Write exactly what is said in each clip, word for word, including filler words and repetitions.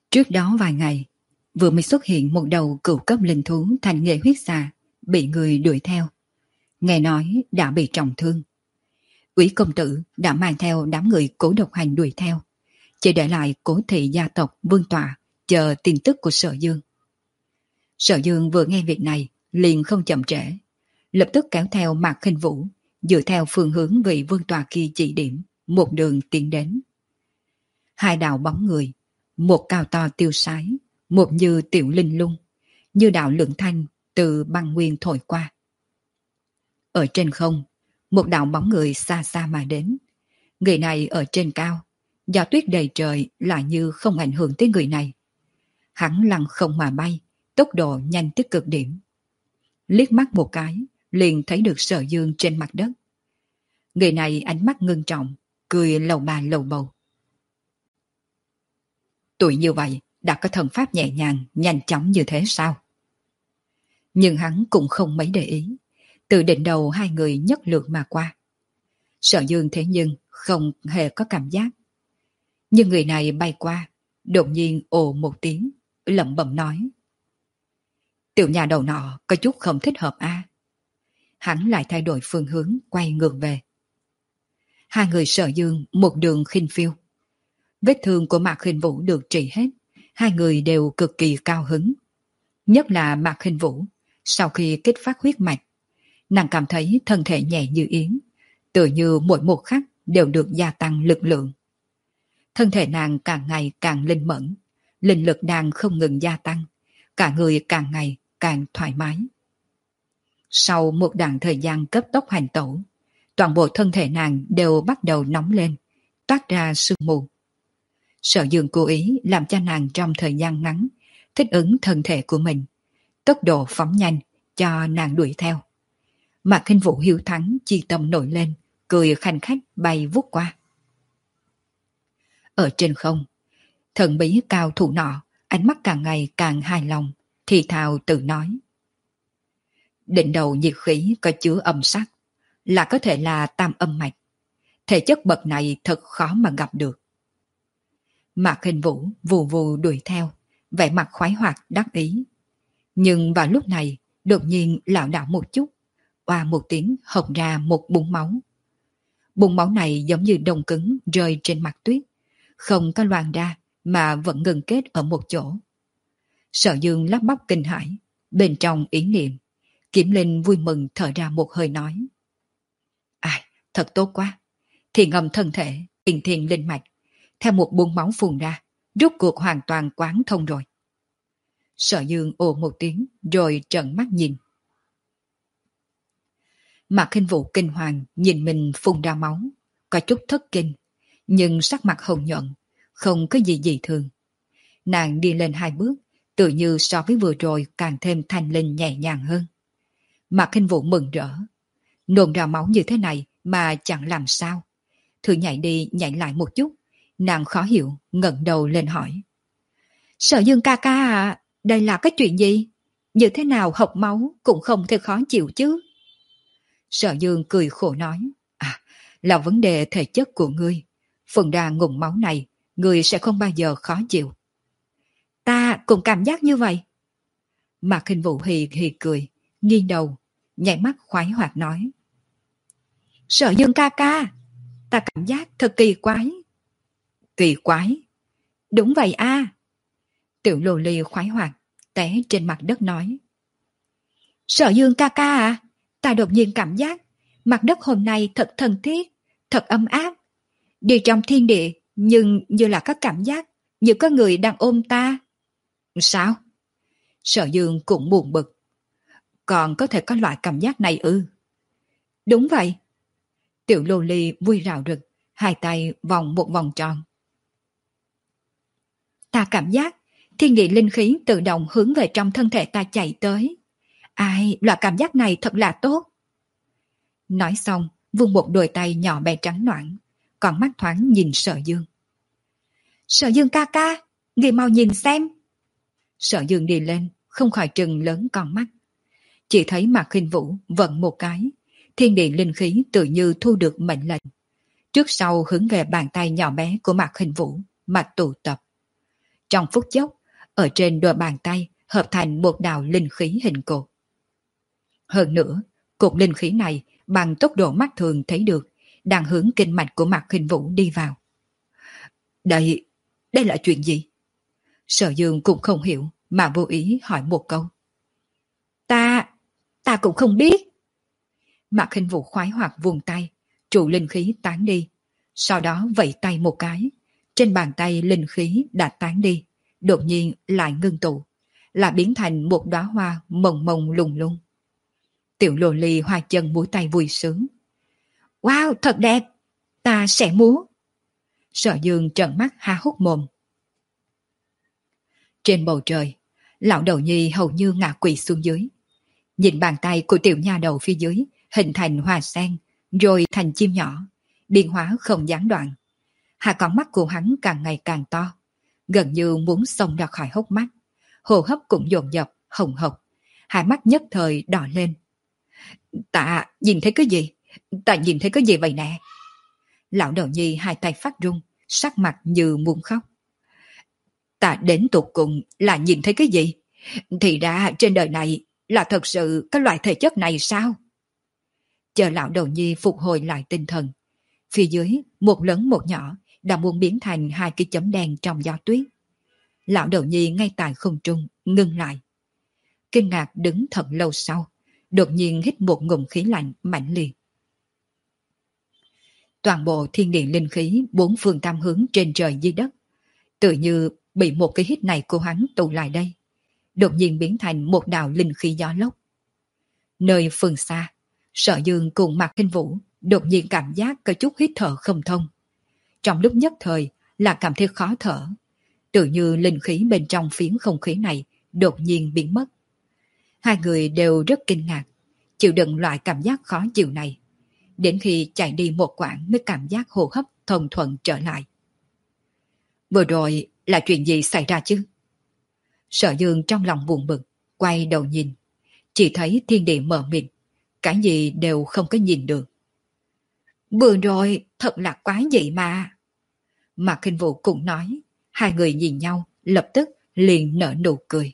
Trước đó vài ngày, vừa mới xuất hiện một đầu cửu cấp linh thú thành nghệ huyết xà, bị người đuổi theo. Nghe nói đã bị trọng thương. Úy công tử đã mang theo đám người Cố Độc Hành đuổi theo, chỉ để lại Cố thị gia tộc Vương Tọa chờ tin tức của Sở Dương. Sở Dương vừa nghe việc này liền không chậm trễ, lập tức kéo theo Mạc Khinh Vũ, dựa theo phương hướng vị Vương Tọa kia chỉ điểm, một đường tiến đến. Hai đạo bóng người, một cao to tiêu sái, một như tiểu linh lung, như đạo lượng thanh từ băng nguyên thổi qua. Ở trên không, một đạo bóng người xa xa mà đến. Người này ở trên cao, gió tuyết đầy trời lại như không ảnh hưởng tới người này. Hắn lặng không mà bay, tốc độ nhanh tới cực điểm. Liếc mắt một cái, liền thấy được Sở Dương trên mặt đất. Người này ánh mắt ngưng trọng, cười lầu bà lầu bầu. Tuổi như vậy đã có thần pháp nhẹ nhàng, nhanh chóng như thế sao? Nhưng hắn cũng không mấy để ý, từ đỉnh đầu hai người nhất lượt mà qua. Sở Dương thế nhưng không hề có cảm giác. Nhưng người này bay qua, đột nhiên ồ một tiếng, lẩm bẩm nói. Tiểu nhà đầu nọ có chút không thích hợp a. Hắn lại thay đổi phương hướng, quay ngược về. Hai người Sở Dương một đường khinh phiêu. Vết thương của Mạc Khinh Vũ được trị hết, hai người đều cực kỳ cao hứng. Nhất là Mạc Khinh Vũ, sau khi kích phát huyết mạch, nàng cảm thấy thân thể nhẹ như yến, tự như mỗi một khắc đều được gia tăng lực lượng. Thân thể nàng càng ngày càng linh mẫn, linh lực đang không ngừng gia tăng, cả người càng ngày càng thoải mái. Sau một đoạn thời gian cấp tốc hành tẩu, toàn bộ thân thể nàng đều bắt đầu nóng lên, toát ra sương mù. Sở Dương cố ý làm cho nàng trong thời gian ngắn thích ứng thân thể của mình, tốc độ phóng nhanh cho nàng đuổi theo. Mạc Khinh Vũ hiếu thắng chi tâm nổi lên, cười khanh khách bay vút qua. Ở trên không, thần bí cao thủ nọ ánh mắt càng ngày càng hài lòng, thì thào tự nói. Đỉnh đầu nhiệt khí có chứa âm sắc, là có thể là tam âm mạch. Thể chất bậc này thật khó mà gặp được. Mạc Khinh Vũ vù vù đuổi theo, vẻ mặt khoái hoạt đắc ý. Nhưng vào lúc này, đột nhiên lảo đảo một chút, oa một tiếng hộc ra một búng máu. Búng máu này giống như đông cứng rơi trên mặt tuyết, không có loang ra mà vẫn ngừng kết ở một chỗ. Sở Dương lắp bắp kinh hãi, bên trong ý niệm, Kiếm Linh vui mừng thở ra một hơi nói. Ai, thật tốt quá, thì ngầm thân thể, bình thiền linh mạch, theo một buông máu phun ra, rút cuộc hoàn toàn quán thông rồi. Sở Dương ồ một tiếng rồi trợn mắt nhìn. Mạc Khinh Vũ kinh hoàng nhìn mình phun ra máu, có chút thất kinh, nhưng sắc mặt hồng nhuận, không có gì dị thường. Nàng đi lên hai bước, tự như so với vừa rồi càng thêm thanh linh nhẹ nhàng hơn. Mạc Khinh Vũ mừng rỡ, nôn ra máu như thế này mà chẳng làm sao. Thử nhảy đi nhảy lại một chút, nàng khó hiểu ngẩng đầu lên hỏi. Sở Dương ca ca à, đây là cái chuyện gì? Như thế nào hộc máu cũng không thể khó chịu chứ? Sở Dương cười khổ nói. À, là vấn đề thể chất của ngươi. Phần đa ngụm máu này, ngươi sẽ không bao giờ khó chịu. Ta cũng cảm giác như vậy. Mạc Khinh Vũ hì hì cười, nghiêng đầu, nhảy mắt khoái hoạt nói. Sở Dương ca ca, ta cảm giác thật kỳ quái. Kỳ quái? Đúng vậy a. À. Tiểu Lô Ly khoái hoạt, té trên mặt đất nói. Sở Dương ca ca à, ta đột nhiên cảm giác mặt đất hôm nay thật thân thiết, thật ấm áp. Đi trong thiên địa nhưng như là có cảm giác như có người đang ôm ta. Sao? Sở Dương cũng buồn bực. Còn có thể có loại cảm giác này ư? Đúng vậy. Tiểu Lô Ly vui rào rực, hai tay vòng một vòng tròn. Ta cảm giác thiên địa linh khí tự động hướng về trong thân thể ta chạy tới. Ai, loại cảm giác này thật là tốt. Nói xong, vung một đôi tay nhỏ bé trắng noãn, còn mắt thoáng nhìn Sở Dương. Sở Dương ca ca, người mau nhìn xem. Sở Dương đi lên, không khỏi trừng lớn con mắt. Chỉ thấy Mạc Khinh Vũ vận một cái, thiên địa linh khí tự như thu được mệnh lệnh. Trước sau hướng về bàn tay nhỏ bé của Mạc Khinh Vũ mà tụ tập. Trong phút chốc, ở trên đôi bàn tay hợp thành một đạo linh khí hình cột. Hơn nữa, cột linh khí này bằng tốc độ mắt thường thấy được, đang hướng kinh mạch của Mạc Khinh Vũ đi vào. Đây, đây là chuyện gì? Sở Dương cũng không hiểu mà vô ý hỏi một câu. Ta, ta cũng không biết. Mạc Khinh Vũ khoái hoạt vùng tay, trụ linh khí tán đi. Sau đó vẫy tay một cái, trên bàn tay linh khí đã tán đi, đột nhiên lại ngưng tụ, là biến thành một đóa hoa mông mông lung lung. Tiểu lô ly hoa chân múa tay vui sướng. Wow, thật đẹp, ta sẽ múa. Sở Dương trợn mắt há hốc mồm. Trên bầu trời, lão đầu nhi hầu như ngã quỵ xuống dưới. Nhìn bàn tay của tiểu nha đầu phía dưới hình thành hoa sen, rồi thành chim nhỏ, biến hóa không gián đoạn. Hai con mắt của hắn càng ngày càng to, gần như muốn xông ra khỏi hốc mắt. Hô hấp cũng dồn dập, hồng hộc, hai mắt nhất thời đỏ lên. Ta nhìn thấy cái gì? Ta nhìn thấy cái gì vậy nè? Lão đầu nhi hai tay phát run, sắc mặt như muốn khóc. Ta đến tột cùng là nhìn thấy cái gì? Thì ra trên đời này là thật sự cái loại thể chất này sao? Chờ lão đầu nhi phục hồi lại tinh thần, phía dưới một lớn một nhỏ đã muốn biến thành hai cái chấm đen trong gió tuyết. Lão đầu nhi ngay tại không trung ngưng lại, kinh ngạc đứng thật lâu sau, đột nhiên hít một ngụm khí lạnh mãnh liệt. Toàn bộ thiên địa linh khí bốn phương tam hướng trên trời dưới đất, tự như bị một cái hít này của hắn tụ lại đây, đột nhiên biến thành một đạo linh khí gió lốc. Nơi phương xa, Sở Dương cùng Mạc Khinh Vũ đột nhiên cảm giác có chút hít thở không thông. Trong lúc nhất thời là cảm thấy khó thở, tự như linh khí bên trong phiến không khí này đột nhiên biến mất. Hai người đều rất kinh ngạc, chịu đựng loại cảm giác khó chịu này, đến khi chạy đi một quãng mới cảm giác hô hấp thông thuận trở lại. Vừa rồi là chuyện gì xảy ra chứ? Sở Dương trong lòng buồn bực, quay đầu nhìn, chỉ thấy thiên địa mờ mịt, cái gì đều không có nhìn được. Vừa rồi thật là quái dị mà. Mạc Khinh Vũ cũng nói, hai người nhìn nhau lập tức liền nở nụ cười.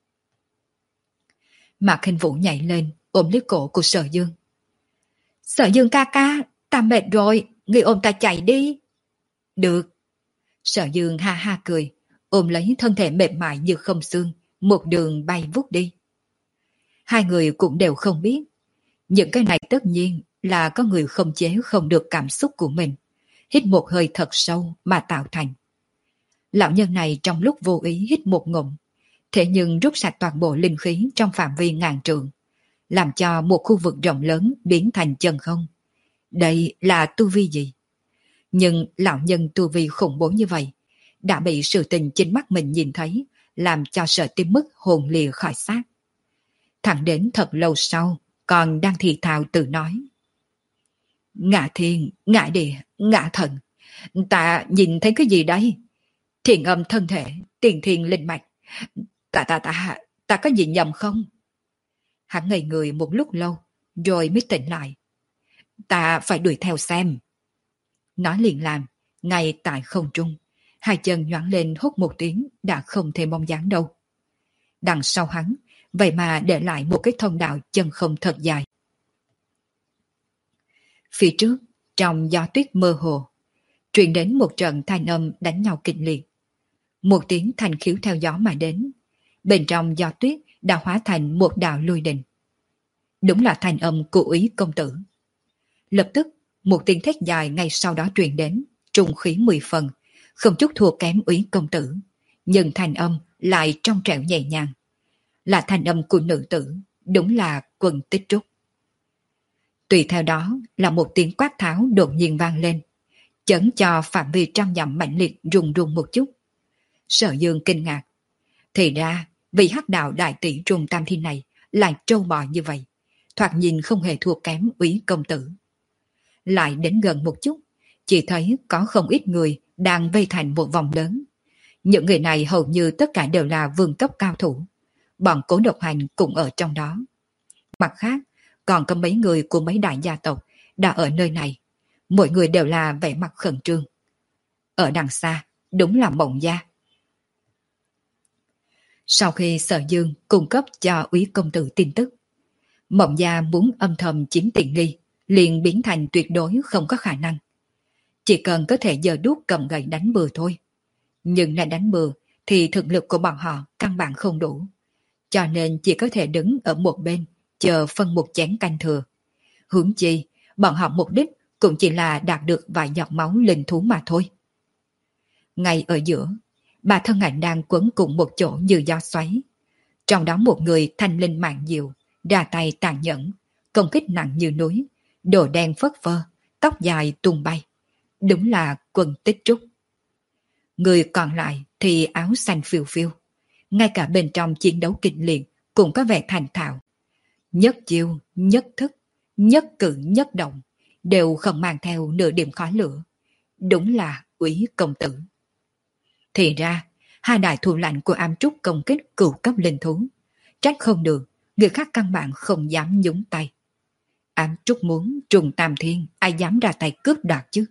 Mạc Khinh Vũ nhảy lên ôm lấy cổ của Sở Dương. Sở Dương ca ca, ta mệt rồi, người ôm ta chạy đi. Được. Sở Dương ha ha cười, ôm lấy thân thể mềm mại như không xương, một đường bay vút đi. Hai người cũng đều không biết, những cái này tất nhiên là có người không chế không được cảm xúc của mình, hít một hơi thật sâu mà tạo thành. Lão nhân này trong lúc vô ý hít một ngụm, thế nhưng rút sạch toàn bộ linh khí trong phạm vi ngàn trượng, làm cho một khu vực rộng lớn biến thành chân không. Đây là tu vi gì? Nhưng lão nhân tu vi khủng bố như vậy, đã bị sự tình chính mắt mình nhìn thấy, làm cho sợ tim mức hồn lìa khỏi xác. Thẳng đến thật lâu sau, còn đang thì thào tự nói. Ngạ thiên, ngạ địa, ngạ thần, ta nhìn thấy cái gì đây? Thiền âm thân thể, tiền thiên linh mạch, ta ta ta, ta có nhìn nhầm không? Hắn ngây người một lúc lâu, rồi mới tỉnh lại. Ta phải đuổi theo xem. Nói liền làm, ngay tại không trung, hai chân nhoáng lên hút một tiếng đã không thể bóng dáng đâu. Đằng sau hắn, vậy mà để lại một cái thông đạo chân không thật dài. Phía trước, trong gió tuyết mơ hồ, truyền đến một trận thanh âm đánh nhau kịch liệt. Một tiếng thanh khiếu theo gió mà đến, bên trong gió tuyết đã hóa thành một đạo lôi đình. Đúng là thanh âm của Úy công tử. Lập tức, một tiếng thét dài ngay sau đó truyền đến, trùng khí mười phần, không chút thua kém Úy công tử, nhưng thanh âm lại trong trẻo nhẹ nhàng. Là thanh âm của nữ tử, đúng là Quân Tích Trúc. Tùy theo đó là một tiếng quát tháo đột nhiên vang lên, chấn cho phạm vi trăm dặm mạnh liệt rung rung một chút. Sở Dương kinh ngạc. Thì ra, vị hắc đạo đại tỷ Trung Tam Thiên này lại trâu bò như vậy, thoạt nhìn không hề thua kém Úy công tử. Lại đến gần một chút, chỉ thấy có không ít người đang vây thành một vòng lớn. Những người này hầu như tất cả đều là vương cấp cao thủ. Bọn Cố Độc Hành cũng ở trong đó. Mặt khác, còn có mấy người của mấy đại gia tộc đã ở nơi này. Mỗi người đều là vẻ mặt khẩn trương. Ở đằng xa, đúng là Mộng Gia. Sau khi Sở Dương cung cấp cho úy công tử tin tức, Mộng Gia muốn âm thầm chiếm tiện nghi, liền biến thành tuyệt đối không có khả năng. Chỉ cần có thể giơ đuốc cầm gậy đánh bừa thôi. Nhưng lại đánh bừa thì thực lực của bọn họ căn bản không đủ. Cho nên chỉ có thể đứng ở một bên, chờ phân một chén canh thừa. Huống chi, bọn họ mục đích cũng chỉ là đạt được vài giọt máu linh thú mà thôi. Ngay ở giữa, ba thân ảnh đang quấn cùng một chỗ như gió xoáy. Trong đó một người thanh linh mạng diệu, ra tay tàn nhẫn, công kích nặng như núi, đồ đen phất phơ, tóc dài tung bay. Đúng là Quân Tích Trúc. Người còn lại thì áo xanh phiêu phiêu. Ngay cả bên trong chiến đấu kịch liệt cũng có vẻ thành thạo. Nhất chiêu, nhất thức, nhất cử nhất động đều không mang theo nửa điểm khói lửa. Đúng là úy công tử. Thì ra, hai đại thủ lãnh của ám trúc công kích cửu cấp linh thú. Trách không được, người khác căn bản không dám nhúng tay. Ám trúc muốn trùng tam thiên, ai dám ra tay cướp đoạt chứ?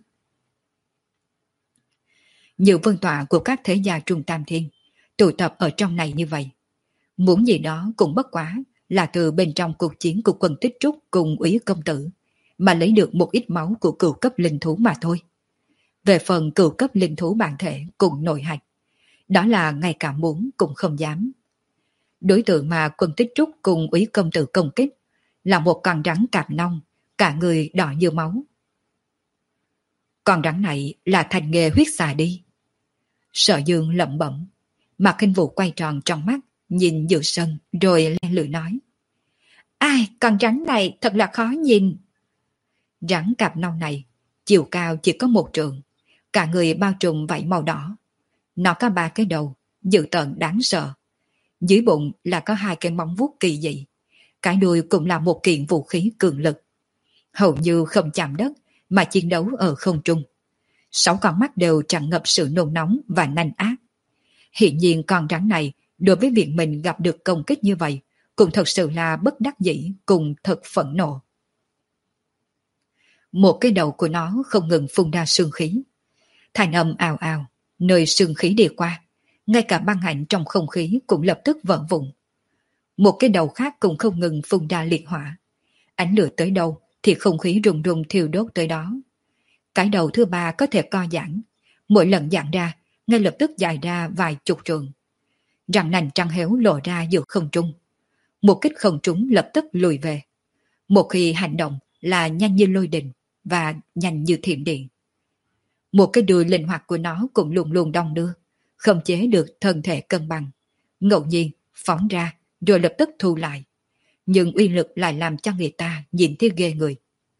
Nhiều vương tọa của các thế gia trùng tam thiên tụ tập ở trong này như vậy. Muốn gì đó cũng bất quá là từ bên trong cuộc chiến của Quân Tích Trúc cùng úy công tử mà lấy được một ít máu của cửu cấp linh thú mà thôi. Về phần cửu cấp linh thú bản thể cùng nội hạch, đó là ngay cả muốn cũng không dám. Đối tượng mà Quân Tích Trúc cùng úy công tử công kích là một con rắn cạp nông, cả người đỏ như máu. Con rắn này là thành nghề huyết xà đi. Sở Dương lẩm bẩm, Mạc Khinh Vũ quay tròn trong mắt, nhìn giữa sân rồi len lưỡi nói. Ai, con rắn này thật là khó nhìn. Rắn cạp nâu này, chiều cao chỉ có một trượng, cả người bao trùm vảy màu đỏ. Nó có ba cái đầu, dữ tợn đáng sợ. Dưới bụng là có hai cái móng vuốt kỳ dị. Cái đuôi cũng là một kiện vũ khí cường lực. Hầu như không chạm đất mà chiến đấu ở không trung. Sáu con mắt đều tràn ngập sự nôn nóng và nanh ác. Hiện nhiên con rắn này đối với việc mình gặp được công kích như vậy cũng thật sự là bất đắc dĩ cùng thật phẫn nộ. Một cái đầu của nó không ngừng phun ra sương khí. Thành âm ào ào, nơi sương khí đi qua, ngay cả băng hạnh trong không khí cũng lập tức vỡ vụn. Một cái đầu khác cũng không ngừng phun ra liệt hỏa. Ánh lửa tới đâu thì không khí rùng rùng thiêu đốt tới đó. Cái đầu thứ ba có thể co giãn, mỗi lần giãn ra, ngay lập tức dài ra vài chục trượng. Răng nành trăng héo lộ ra giữa không trung. Một kích không trúng lập tức lùi về. Một khi hành động là nhanh như lôi đình và nhanh như thiểm điện. Một cái đuôi linh hoạt của nó cũng luôn luôn đong đưa, không chế được thân thể cân bằng. Ngẫu nhiên phóng ra rồi lập tức thu lại. Nhưng uy lực lại làm cho người ta nhìn thấy ghê người.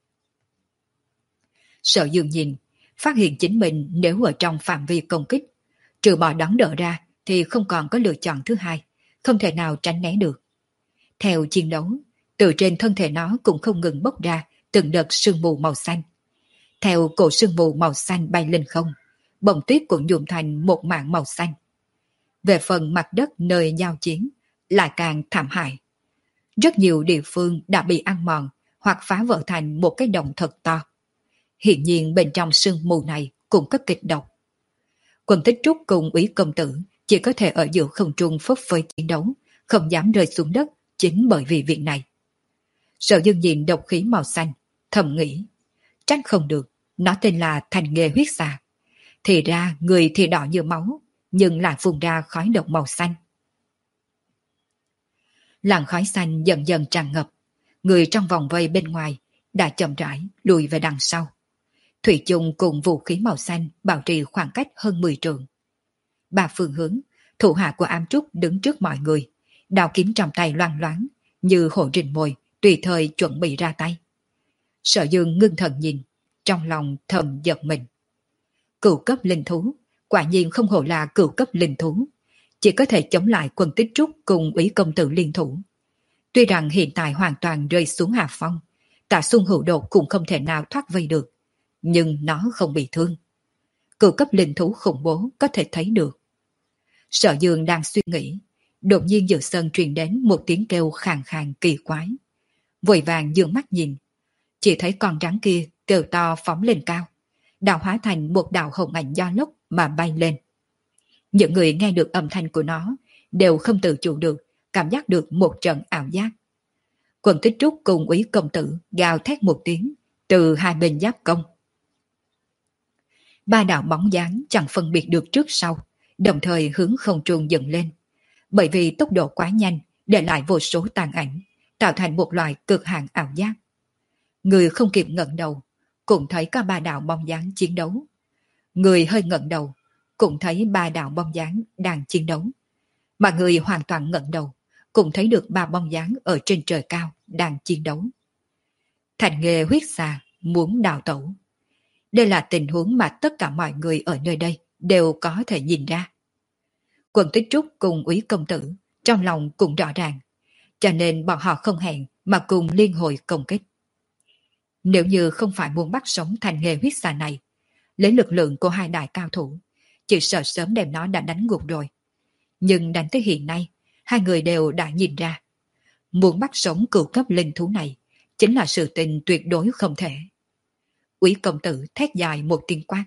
Sở Dương nhìn, phát hiện chính mình nếu ở trong phạm vi công kích, trừ bỏ đón đỡ ra thì không còn có lựa chọn thứ hai, không thể nào tránh né được. Theo chiến đấu, từ trên thân thể nó cũng không ngừng bốc ra từng đợt sương mù màu xanh. Theo cổ sương mù màu xanh bay lên không, bông tuyết cũng nhuộm thành một mảng màu xanh. Về phần mặt đất nơi giao chiến, lại càng thảm hại. Rất nhiều địa phương đã bị ăn mòn hoặc phá vỡ thành một cái động thật to. Hiện nhiên bên trong sương mù này cũng có kịch độc. Quân Tích Trúc cùng úy công tử chỉ có thể ở giữa không trung phấp phới chiến đấu, không dám rơi xuống đất chính bởi vì việc này. Sở Dương nhìn độc khí màu xanh, thầm nghĩ, trách không được, nó tên là thành nghề huyết xà. Thì ra người thì đỏ như máu, nhưng lại phun ra khói độc màu xanh. Làn khói xanh dần dần tràn ngập, người trong vòng vây bên ngoài đã chậm rãi lùi về đằng sau. Thủy chung cùng vũ khí màu xanh bảo trì khoảng cách hơn mười trượng. Ba phương hướng, thủ hạ của ám trúc đứng trước mọi người, đao kiếm trong tay loang loáng, như hổ rình mồi, tùy thời chuẩn bị ra tay. Sở Dương ngưng thần nhìn, trong lòng thầm giật mình. Cửu cấp linh thú, quả nhiên không hổ là cửu cấp linh thú, chỉ có thể chống lại Quân Tích Trúc cùng úy công tử liên thủ. Tuy rằng hiện tại hoàn toàn rơi xuống hạ phong, Tạ Xuân Hữu Đột cũng không thể nào thoát vây được, nhưng nó không bị thương. Cửu cấp linh thú khủng bố có thể thấy được. Sở Dương đang suy nghĩ, đột nhiên giữa sân truyền đến một tiếng kêu khàn khàn kỳ quái. Vội vàng dương mắt nhìn, chỉ thấy con rắn kia kêu to phóng lên cao, đạo hóa thành một đạo hồng ảnh do lốc mà bay lên. Những người nghe được âm thanh của nó đều không tự chủ được, cảm giác được một trận ảo giác. Quần Tích Trúc cùng Úy công tử gào thét một tiếng từ hai bên giáp công. Ba đạo bóng dáng chẳng phân biệt được trước sau, đồng thời hướng không trung dựng lên. Bởi vì tốc độ quá nhanh, để lại vô số tàn ảnh, tạo thành một loại cực hạn ảo giác. Người không kịp ngẩng đầu, cũng thấy cả ba đạo bóng dáng chiến đấu. Người hơi ngẩng đầu, cũng thấy ba đạo bóng dáng đang chiến đấu. Mà người hoàn toàn ngẩng đầu, cũng thấy được ba bóng dáng ở trên trời cao đang chiến đấu. Thành Nghê huyết xà muốn đào tẩu. Đây là tình huống mà tất cả mọi người ở nơi đây đều có thể nhìn ra. Quần Tích Trúc cùng Úy công tử trong lòng cũng rõ ràng, cho nên bọn họ không hẹn mà cùng liên hồi công kích. Nếu như không phải muốn bắt sống Thành Nghê huyết xà này, lấy lực lượng của hai đại cao thủ, chỉ sợ sớm đem nó đã đánh gục rồi. Nhưng đánh tới hiện nay, hai người đều đã nhìn ra, muốn bắt sống cửu cấp linh thú này chính là sự tình tuyệt đối không thể. Úy công tử thét dài một tiếng quát.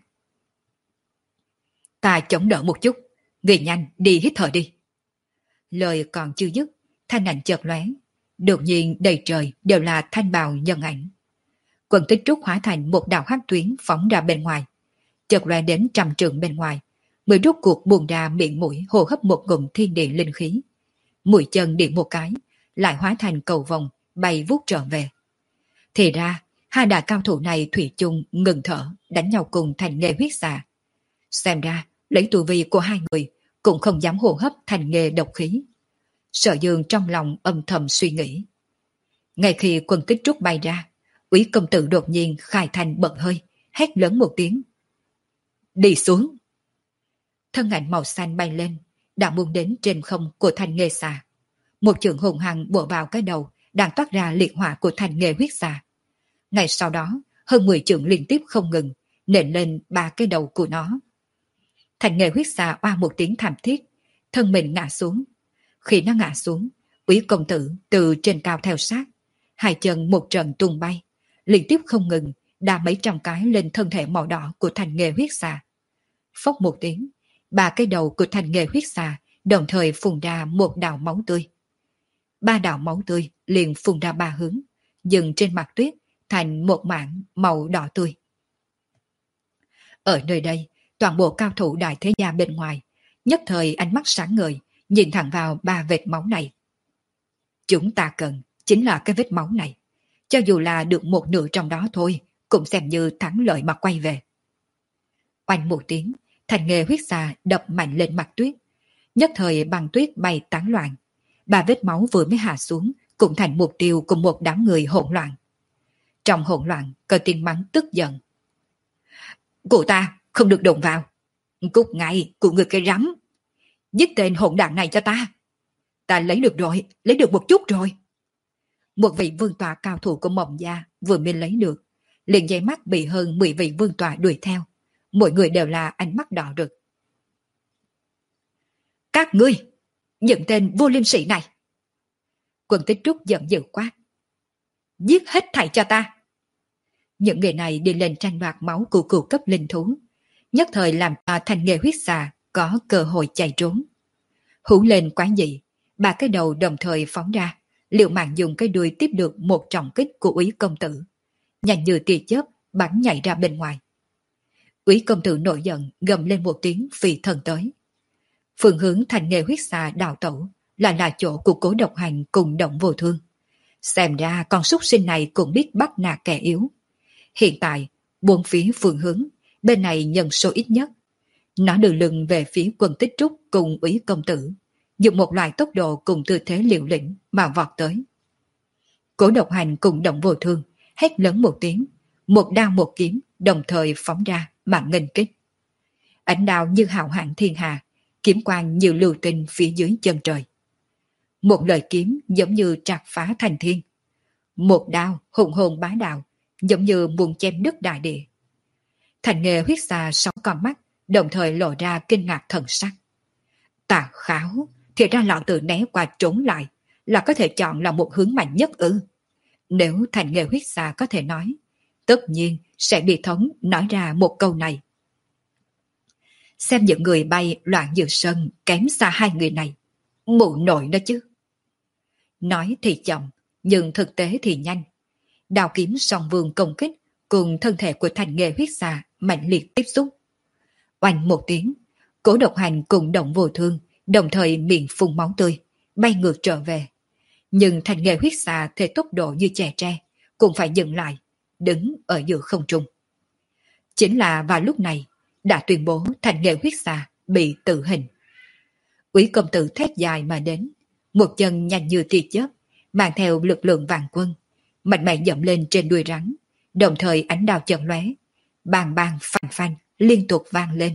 Ta chống đỡ một chút, người nhanh đi hít thở đi. Lời còn chưa dứt, thanh ảnh chợt lóe, đột nhiên đầy trời đều là thanh bào nhân ảnh. Quần Tích Trúc hóa thành một đạo hắc tuyến phóng ra bên ngoài, chợt lóe đến trăm trượng bên ngoài, mới rút cuộc buông ra miệng mũi hô hấp một ngụm thiên địa linh khí. Mũi chân điểm một cái, lại hóa thành cầu vồng bay vút trở về. Thì ra, hai đại cao thủ này thủy chung ngừng thở, đánh nhau cùng Thành Nghê huyết xà. Xem ra, lấy tu vi của hai người cũng không dám hô hấp Thành Nghê độc khí. Sở Dương trong lòng âm thầm suy nghĩ. Ngay khi Quần Tích Trúc bay ra, Úy công tử đột nhiên khai thành bật hơi, hét lớn một tiếng. Đi xuống! Thân ảnh màu xanh bay lên, đã buông đến trên không của Thành Nghê xà. Một chưởng hùng hăng bổ vào cái đầu đang toát ra liệt hỏa của Thành Nghê huyết xà. Ngay sau đó, hơn mười chưởng liên tiếp không ngừng, nện lên ba cái đầu của nó. Thành Nghê huyết xà oa một tiếng thảm thiết, thân mình ngã xuống. Khi nó ngã xuống, Úy công tử từ trên cao theo sát, hai chân một trận tung bay, liên tiếp không ngừng, đá mấy trăm cái lên thân thể màu đỏ của Thành Nghê huyết xà. Phốc một tiếng, ba cái đầu của Thành Nghê huyết xà đồng thời phun ra một đạo máu tươi. Ba đạo máu tươi liền phun ra ba hướng, dừng trên mặt tuyết thành một mảng màu đỏ tươi. Ở nơi đây, toàn bộ cao thủ đại thế gia bên ngoài, nhất thời ánh mắt sáng ngời, nhìn thẳng vào ba vệt máu này. Chúng ta cần chính là cái vết máu này. Cho dù là được một nửa trong đó thôi, cũng xem như thắng lợi mà quay về. Oanh một tiếng, Thành Nghê huyết xà đập mạnh lên mặt tuyết. Nhất thời băng tuyết bay tán loạn. Ba vết máu vừa mới hạ xuống, cũng thành mục tiêu của một đám người hỗn loạn. Trong hỗn loạn, có tiếng mắng tức giận. Cụ ta, không được đụng vào. Cút ngay, cụ người cái rắm. Giết tên hỗn đản này cho ta. Ta lấy được rồi, lấy được một chút rồi. Một vị vương tọa cao thủ của Mộng Gia vừa mới lấy được, liền dây mắt bị hơn mười vị vương tọa đuổi theo. Mỗi người đều là ánh mắt đỏ rực. Các ngươi, những tên vô liêm sỉ này. Quần Tích Trúc giận dữ quát. Giết hết thảy cho ta. Những người này đi lên tranh đoạt máu của cửu cấp linh thú, nhất thời làm cho Thành Nghê huyết xà có cơ hội chạy trốn. Hú lên quái dị, ba cái đầu đồng thời phóng ra, liệu mạng dùng cái đuôi tiếp được một trọng kích của Úy công tử, nhanh như tia chớp bắn nhảy ra bên ngoài. Úy công tử nổi giận gầm lên một tiếng phi thần tới. Phương hướng Thành Nghê huyết xà đào tẩu là là chỗ của Cố Độc Hành cùng Động Vô Thương. Xem ra con súc sinh này cũng biết bắt nạt kẻ yếu. Hiện tại, buông phía phương hướng, bên này nhân số ít nhất. Nó đưa lưng về phía Quần Tích Trúc cùng Úy công tử, dùng một loại tốc độ cùng tư thế liều lĩnh mà vọt tới. Cố Độc Hành cùng Động Vô Thương hét lớn một tiếng, một đao một kiếm đồng thời phóng ra mà nghênh kích. Ánh đao như hào hạn thiên hà, kiếm quang như lưu tinh phía dưới chân trời. Một lời kiếm giống như trạc phá thành thiên, một đao hùng hồn bá đạo, giống như muốn chém đứt đại địa. Thành Nghê huyết xà sáu con mắt đồng thời lộ ra kinh ngạc thần sắc. Tà kháo, thì ra lão tử né qua trốn lại là có thể chọn là một hướng mạnh nhất ư? Nếu Thành Nghê huyết xà có thể nói, tất nhiên sẽ bị thống nói ra một câu này. Xem những người bay loạn giữa sân kém xa hai người này. Mụ nội đó chứ. Nói thì chậm, nhưng thực tế thì nhanh. Đao kiếm song vương công kích cùng thân thể của Thành Nghê huyết xà mạnh liệt tiếp xúc. Oanh một tiếng, Cố Độc Hành cùng Động Vô Thương đồng thời miệng phun máu tươi, bay ngược trở về. Nhưng Thành Nghê huyết xà theo tốc độ như chè tre, cũng phải dừng lại, đứng ở giữa không trung. Chính là vào lúc này, đã tuyên bố Thành Nghê huyết xà bị tử hình. Úy công tử thét dài mà đến, một chân nhanh như tia chớp, mang theo lực lượng vạn quân, mạnh mẽ dậm lên trên đuôi rắn, đồng thời ánh đao chợt lóe, bang bang phanh phanh liên tục vang lên.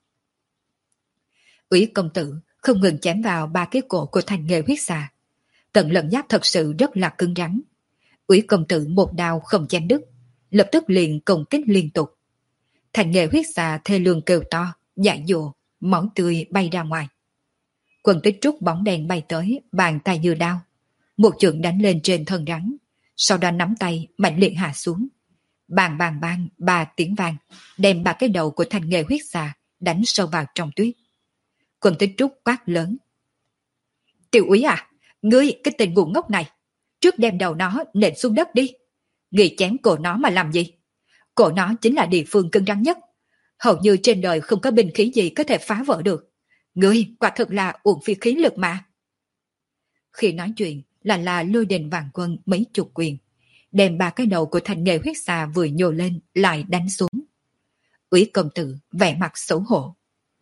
Úy công tử không ngừng chém vào ba cái cổ của Thành Nghê huyết xà. Tận lận giáp thật sự rất là cứng rắn. Úy công tử một đao không chém đứt, lập tức liền công kích liên tục. Thành Nghê huyết xà thê lương kêu to, dại dụa, máu tươi bay ra ngoài. Quần Tích Trúc bóng đèn bay tới, bàn tay như đao, một chưởng đánh lên trên thân rắn, sau đó nắm tay mạnh liệt hạ xuống. Bang bang bang ba tiếng vang, đem ba cái đầu của Thành Nghê huyết xà đánh sâu vào trong tuyết. Quần Tích Trúc quát lớn: Tiểu úy à, ngươi cái tên ngu ngốc này, trước đem đầu nó nện xuống đất đi. Ngươi chém cổ nó mà làm gì? Cổ nó chính là địa phương cứng rắn nhất, hầu như trên đời không có binh khí gì có thể phá vỡ được. Ngươi quả thực là uổng phí khí lực mà. Khi nói chuyện là là lôi đình vạn quân mấy chục quyền, đem ba cái đầu của Thành Nghê huyết xà vừa nhô lên lại đánh xuống. Úy công tử vẻ mặt xấu hổ: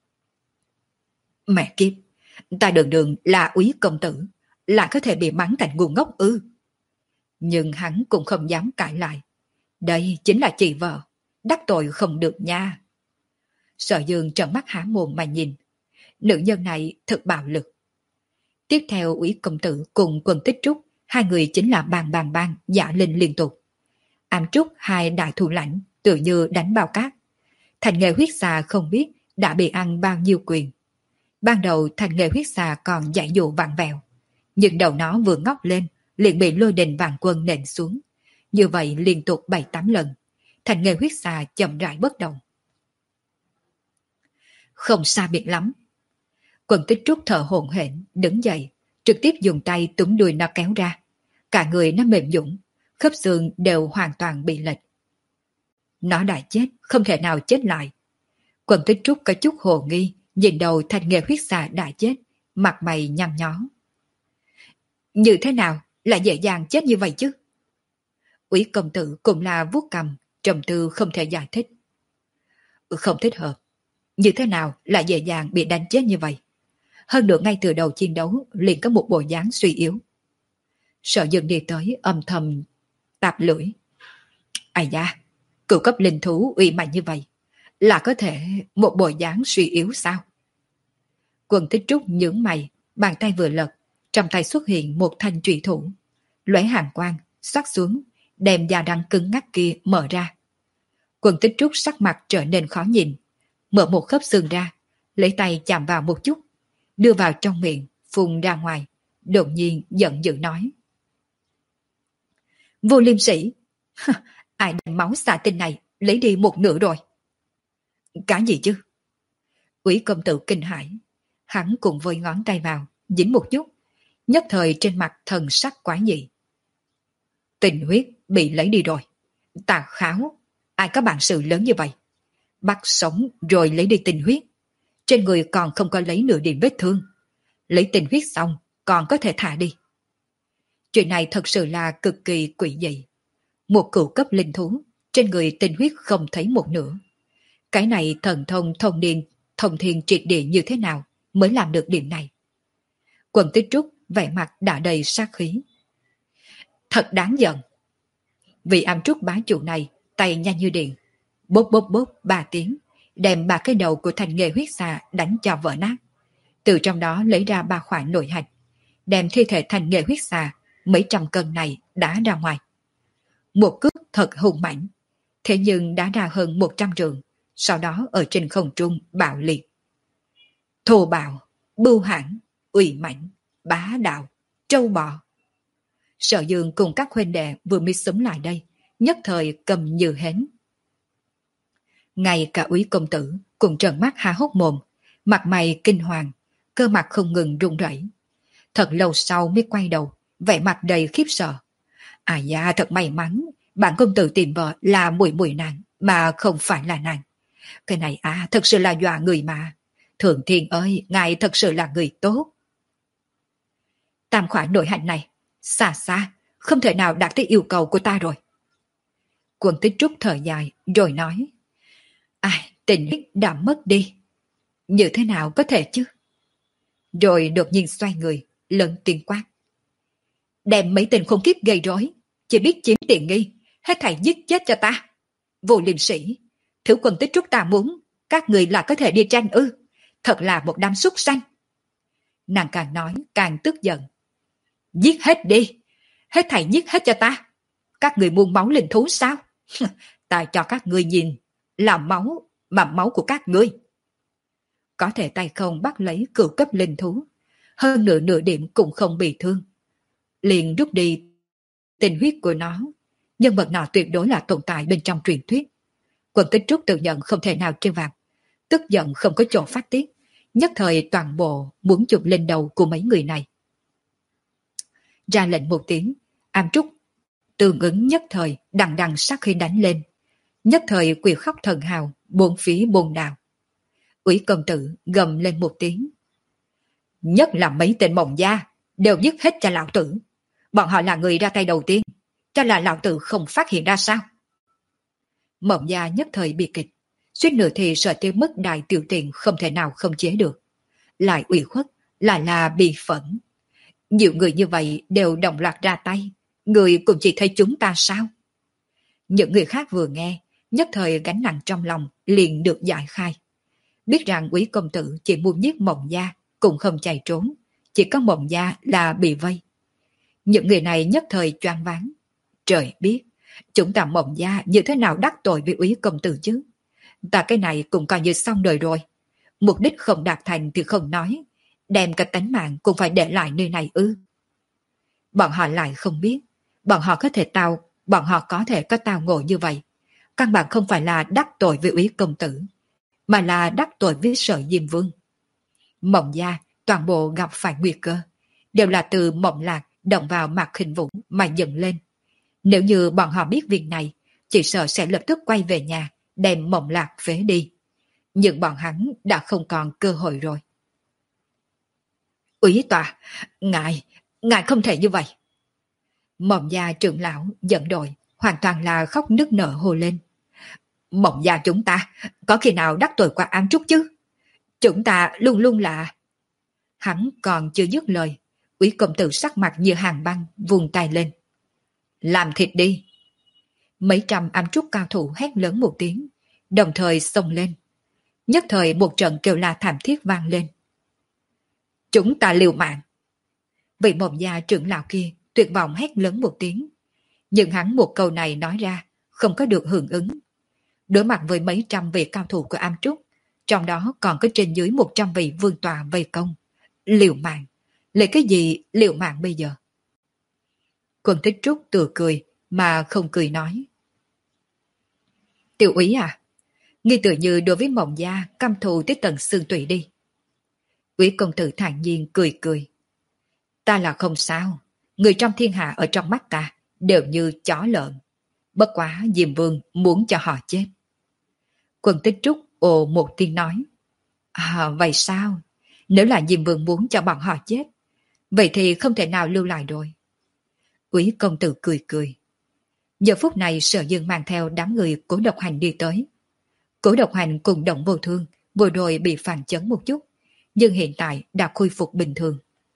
Mẹ kiếp, ta đường đường là úy công tử, lại có thể bị mắng thành ngu ngốc ư? Nhưng hắn cũng không dám cãi lại. Đây chính là chị vợ, đắc tội không được nha. Sở Dương trợn mắt há mồm mà nhìn. Nữ nhân này thật bạo lực. Tiếp theo úy công tử cùng Quần Tích Trúc, hai người chính là bang bang bang dạ linh liên tục. Ám Trúc hai đại thủ lãnh tự như đánh bao cát. Thành Nghê huyết xà không biết đã bị ăn bao nhiêu quyền. Ban đầu Thành Nghê huyết xà còn dạy dụ vặn vẹo, nhưng đầu nó vừa ngóc lên liền bị lôi đình vạn quân nện xuống. Như vậy liên tục bảy tám lần, Thành Nghê huyết xà chậm rãi bất động. Không xa biệt lắm. Quần Tích Trúc thở hổn hển đứng dậy, trực tiếp dùng tay túm đuôi nó kéo ra. Cả người nó mềm nhũn, khớp xương đều hoàn toàn bị lệch. Nó đã chết, không thể nào chết lại. Quần Tích Trúc có chút hồ nghi, nhìn đầu Thành Nghê huyết xà đã chết, mặt mày nhăn nhó. Như thế nào lại dễ dàng chết như vậy chứ? Úy công tử cũng là vuốt cằm, trầm tư không thể giải thích. Không thích hợp. Như thế nào lại dễ dàng bị đánh chết như vậy? Hơn nữa ngay từ đầu chiến đấu liền có một bộ dáng suy yếu. Sở Dương đi tới âm thầm tạp lưỡi. Ai da, cửu cấp linh thú uy mạnh như vậy, là có thể một bộ dáng suy yếu sao? Quần Tích Trúc nhướng mày, bàn tay vừa lật, trong tay xuất hiện một thanh trụy thủ, lóe hàn quang, xoát xuống, đem da răng cứng ngắc kia mở ra. Quần Tích Trúc sắc mặt trở nên khó nhìn, mở một khớp xương ra, lấy tay chạm vào một chút, đưa vào trong miệng, phun ra ngoài, đột nhiên giận dữ nói: Vô liêm sĩ, ai đem máu xà tinh này lấy đi một nửa rồi? Cái gì chứ? Úy công tử kinh hãi, hắn cùng với ngón tay vào, dính một chút, nhất thời trên mặt thần sắc quái dị. Tình huyết bị lấy đi rồi. Tà kháo, ai có bản sự lớn như vậy? Bắt sống rồi lấy đi tình huyết, trên người còn không có lấy nửa điểm vết thương. Lấy tình huyết xong còn có thể thả đi. Chuyện này thật sự là cực kỳ quỷ dị. Một cửu cấp linh thú, trên người tình huyết không thấy một nửa. Cái này thần thông thông điền, thông thiên triệt địa như thế nào mới làm được điểm này? Quần Tích Trúc vẻ mặt đã đầy sát khí. Thật đáng giận. Vị Ám Trúc bá chủ này tay nhanh như điện, bốp bốp bốp ba tiếng, đem ba cái đầu của Thành Nghê huyết xà đánh cho vỡ nát. Từ trong đó lấy ra ba khoản nội hạch, đem thi thể Thành Nghê huyết xà mấy trăm cân này đá ra ngoài. Một cước thật hùng mãnh, thế nhưng đá ra hơn một trăm trường, sau đó ở trên không trung bạo liệt. Thô bạo, bưu hãn, uy mãnh, bá đạo, trâu bò. Sở Dương cùng các huynh đệ vừa mới xúm lại đây, nhất thời cầm như hến. Ngay cả Úy công tử cùng trợn mắt há hốc mồm, mặt mày kinh hoàng, cơ mặt không ngừng run rẩy. Thật lâu sau mới quay đầu, vẻ mặt đầy khiếp sợ. À da, thật may mắn, bạn công tử tìm vợ là Mùi Mùi nàng, mà không phải là nàng. Cái này à, thật sự là dọa người mà. Thượng Thiên ơi, ngài thật sự là người tốt. Tam khoản nội hạnh này, xa xa, không thể nào đạt tới yêu cầu của ta rồi. Quân Tích Trúc thở dài, rồi nói. Ai, tình huyết đã mất đi. Như thế nào có thể chứ? Rồi đột nhiên xoay người, lớn tiếng quát. Đem mấy tên khốn kiếp gây rối, chỉ biết chiếm tiện nghi, hết thảy giết chết cho ta. Vô liêm sĩ, thứ Quân Tích Trúc ta muốn, các người là có thể đi tranh ư. Thật là một đám súc sanh. Nàng càng nói càng tức giận. Giết hết đi, hết thảy giết hết cho ta. Các người muốn máu linh thú sao? Ta cho các người nhìn, là máu mà máu của các ngươi. Có thể tay không bắt lấy cửu cấp linh thú, hơn nửa nửa điểm cũng không bị thương. Liền rút đi tình huyết của nó, nhân vật nào tuyệt đối là tồn tại bên trong truyền thuyết. Quân Tích Trúc tự nhận không thể nào trêu vào, tức giận không có chỗ phát tiết, nhất thời toàn bộ muốn chụp lên đầu của mấy người này. Ra lệnh một tiếng, Am Trúc tương ứng nhất thời đằng đằng sát khi đánh lên, nhất thời quỷ khóc thần hào, bốn phía bồn đào. Úy công tử gầm lên một tiếng. Nhất là mấy tên mộng gia đều giết hết cho lão tử. Bọn họ là người ra tay đầu tiên, cho là lão tử không phát hiện ra sao? Mộng gia nhất thời bị kịch, suýt nửa thì sợ tiêu mất đại tiểu tiền không thể nào không chế được. Lại ủy khuất, lại là bị phẫn. Nhiều người như vậy đều đồng loạt ra tay, người cũng chỉ thấy chúng ta sao? Những người khác vừa nghe, nhất thời gánh nặng trong lòng liền được giải khai. Biết rằng Úy công tử chỉ muốn giết Mộng gia cũng không chạy trốn, chỉ có Mộng gia là bị vây. Những người này nhất thời choáng váng. Trời biết, chúng ta Mộng gia như thế nào đắc tội với Úy công tử chứ? Ta cái này cũng coi như xong đời rồi. Mục đích không đạt thành thì không nói, đem cả tánh mạng cũng phải để lại nơi này ư? Bọn họ lại không biết, bọn họ có thể tao, bọn họ có thể có tao ngộ như vậy. Căn bản không phải là đắc tội với Úy công tử, mà là đắc tội với Sở Diêm Vương. Mộng gia toàn bộ gặp phải nguy cơ, đều là từ Mộng Lạc động vào Mạc Khinh Vũ mà dựng lên. Nếu như bọn họ biết việc này, chỉ sợ sẽ lập tức quay về nhà, đem Mộng Lạc phế đi. Nhưng bọn hắn đã không còn cơ hội rồi. Úy tòa, ngài, ngài không thể như vậy. Mộng gia trưởng lão giận đội, hoàn toàn là khóc nức nở hô lên. Mộng gia chúng ta, có khi nào đắc tội qua Am Trúc chứ? Chúng ta luôn luôn là... Hắn còn chưa dứt lời, Úy công tử sắc mặt như hàng băng, vùng tay lên. Làm thịt đi. Mấy trăm Am Trúc cao thủ hét lớn một tiếng, đồng thời xông lên. Nhất thời một trận kêu la thảm thiết vang lên. Chúng ta liều mạng. Vị Mộng gia trưởng lão kia tuyệt vọng hét lớn một tiếng. Nhưng hắn một câu này nói ra, không có được hưởng ứng. Đối mặt với mấy trăm vị cao thủ của Am Trúc, trong đó còn có trên dưới một trăm vị vương tòa vây công. Liều mạng. Lấy cái gì liều mạng bây giờ? Quân Tích Trúc tự cười mà không cười nói. Tiểu úy à, nghi tự như đối với Mộng gia căm thù tới tận xương tủy đi. Úy công tử thản nhiên cười cười. Ta là không sao, người trong thiên hạ ở trong mắt ta đều như chó lợn. Bất quá Diêm Vương muốn cho họ chết. Quân Tích Trúc ồ một tiếng nói. À vậy sao? Nếu là Diêm Vương muốn cho bọn họ chết, vậy thì không thể nào lưu lại rồi. Úy công tử cười cười. Giờ phút này Sở Dương mang theo đám người Cố Độc Hành đi tới. Cố Độc Hành cùng Động Vô Thương vừa rồi bị phản chấn một chút, nhưng hiện tại đã khôi phục bình thường.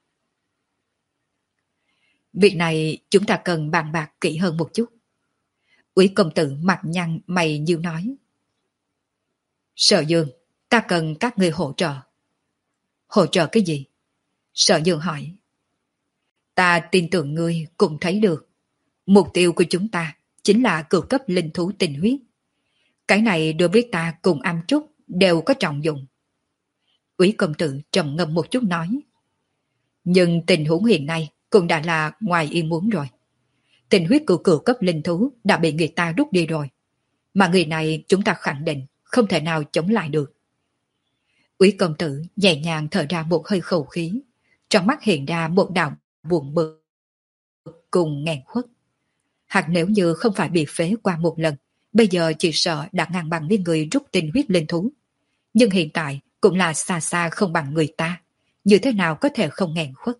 Việc này chúng ta cần bàn bạc kỹ hơn một chút. Úy công tử mặt nhăn mày nhíu nói. Sở Dương, ta cần các người hỗ trợ. Hỗ trợ cái gì? Sở Dương hỏi. Ta tin tưởng ngươi cũng thấy được. Mục tiêu của chúng ta chính là cửu cấp linh thú tình huyết. Cái này đối với ta cùng Am Trúc đều có trọng dụng. Úy công tử trầm ngâm một chút nói. Nhưng tình huống hiện nay cũng đã là ngoài ý muốn rồi. Tình huyết của cửu cấp linh thú đã bị người ta rút đi rồi. Mà người này chúng ta khẳng định không thể nào chống lại được. Úy công tử nhẹ nhàng thở ra một hơi khẩu khí, trong mắt hiện ra một đạo buồn bực cùng nghẹn khuất. Hoặc nếu như không phải bị phế qua một lần, bây giờ chỉ sợ đã ngang bằng với người rút tinh huyết linh thú. Nhưng hiện tại cũng là xa xa không bằng người ta, như thế nào có thể không nghẹn khuất.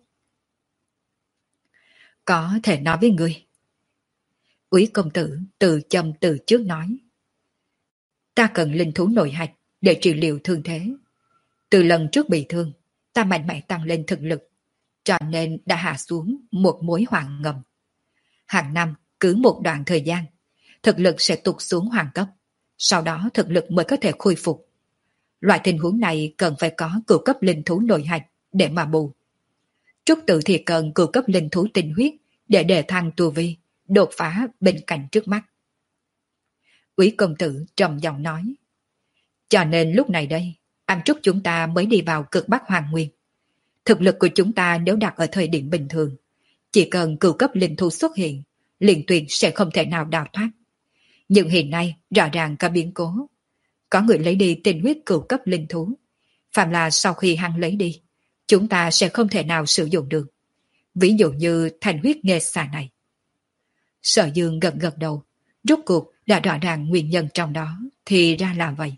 Có thể nói với người. Úy công tử từ châm từ trước nói. Ta cần linh thú nội hạch để trị liệu thương thế. Từ lần trước bị thương, ta mạnh mẽ tăng lên thực lực, cho nên đã hạ xuống một mối hoàng ngầm. Hàng năm, cứ một đoạn thời gian, thực lực sẽ tụt xuống hoàng cấp, sau đó thực lực mới có thể khôi phục. Loại tình huống này cần phải có cửu cấp linh thú nội hạch để mà bù. Trúc tự thì cần cửu cấp linh thú tinh huyết để đề thăng tu vi, đột phá bên cạnh trước mắt. Úy công tử trầm giọng nói. Cho nên lúc này đây, An Trúc chúng ta mới đi vào cực bắc hoàng nguyên. Thực lực của chúng ta nếu đặt ở thời điểm bình thường, chỉ cần cửu cấp linh thú xuất hiện, liền tuyệt sẽ không thể nào đào thoát. Nhưng hiện nay rõ ràng có biến cố. Có người lấy đi tinh huyết cửu cấp linh thú. Phạm là sau khi hắn lấy đi, chúng ta sẽ không thể nào sử dụng được. Ví dụ như thành huyết nghê xà này. Sở Dương gật gật đầu, rốt cuộc đã rõ ràng nguyên nhân trong đó, thì ra là vậy.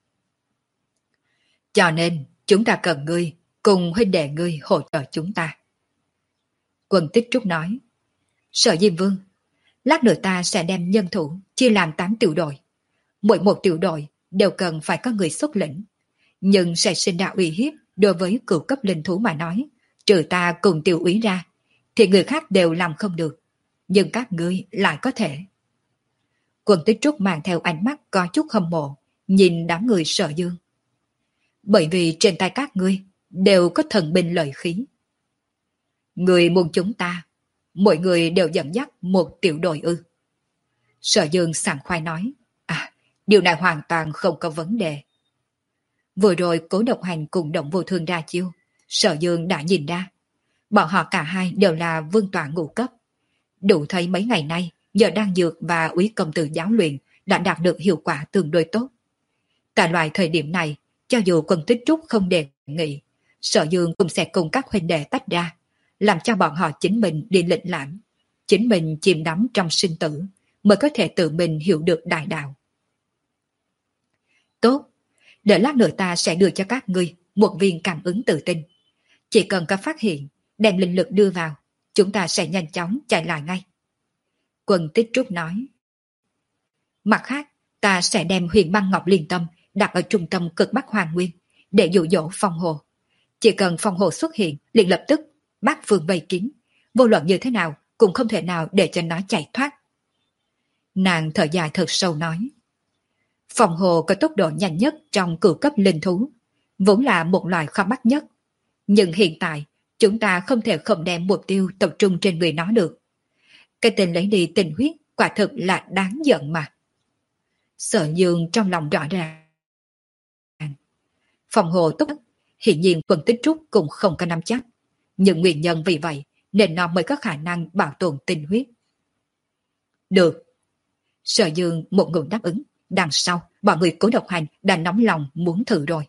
Cho nên chúng ta cần ngươi cùng huynh đệ ngươi hỗ trợ chúng ta. Quân Tích Trúc nói. Sở Diêm Vương, lát nữa ta sẽ đem nhân thủ chia làm tám tiểu đội. Mỗi một tiểu đội đều cần phải có người xuất lĩnh, nhưng sẽ sinh ra uy hiếp đối với cửu cấp linh thú mà nói. Trừ ta cùng tiểu úy ra, thì người khác đều làm không được, nhưng các ngươi lại có thể. Quân Tích Trúc mang theo ánh mắt có chút hâm mộ, nhìn đám người Sở Dương. Bởi vì trên tay các ngươi đều có thần binh lợi khí. Người muốn chúng ta, mỗi người đều dẫn dắt một tiểu đội ư. Sở Dương sảng khoái nói. À, điều này hoàn toàn không có vấn đề. Vừa rồi Cố Độc Hành cùng Động Vô Thương ra chiêu, Sở Dương đã nhìn ra. Bọn họ cả hai đều là vương tọa ngũ cấp. Đủ thấy mấy ngày nay, nhờ đan dược và úy công tử giáo luyện đã đạt được hiệu quả tương đối tốt. Tại loại thời điểm này, cho dù Quân Tích Trúc không đề nghị, Sở Dương cũng sẽ cùng các huynh đệ tách ra, làm cho bọn họ chính mình đi lịch lãm, chính mình chìm đắm trong sinh tử, mới có thể tự mình hiểu được đại đạo. Tốt, đợi lát nữa ta sẽ đưa cho các ngươi một viên cảm ứng tự tin. Chỉ cần có phát hiện, đem linh lực đưa vào, chúng ta sẽ nhanh chóng chạy lại ngay. Quân Tích Trúc nói. Mặt khác, ta sẽ đem huyền băng ngọc liên tâm đặt ở trung tâm cực bắc hoàng nguyên, để dụ dỗ phong hồ. Chỉ cần phong hồ xuất hiện, liền lập tức bắt phương vây kín, vô luận như thế nào cũng không thể nào để cho nó chạy thoát. Nàng thở dài thật sâu nói. Phong hồ có tốc độ nhanh nhất trong cửu cấp linh thú, vốn là một loài khó bắt nhất. Nhưng hiện tại, chúng ta không thể không đem mục tiêu tập trung trên người nó được. Cái tên lấy đi tình huyết quả thực là đáng giận mà. Sở Dương trong lòng rõ ràng. Phong hồ tốt, hiện nhiên Quân Tích Trúc cũng không có nắm chắc. Nhưng nguyên nhân vì vậy nên nó mới có khả năng bảo tồn tinh huyết. Được. Sở Dương một ngụm đáp ứng. Đằng sau, bọn người Cố Độc Hành đã nóng lòng muốn thử rồi.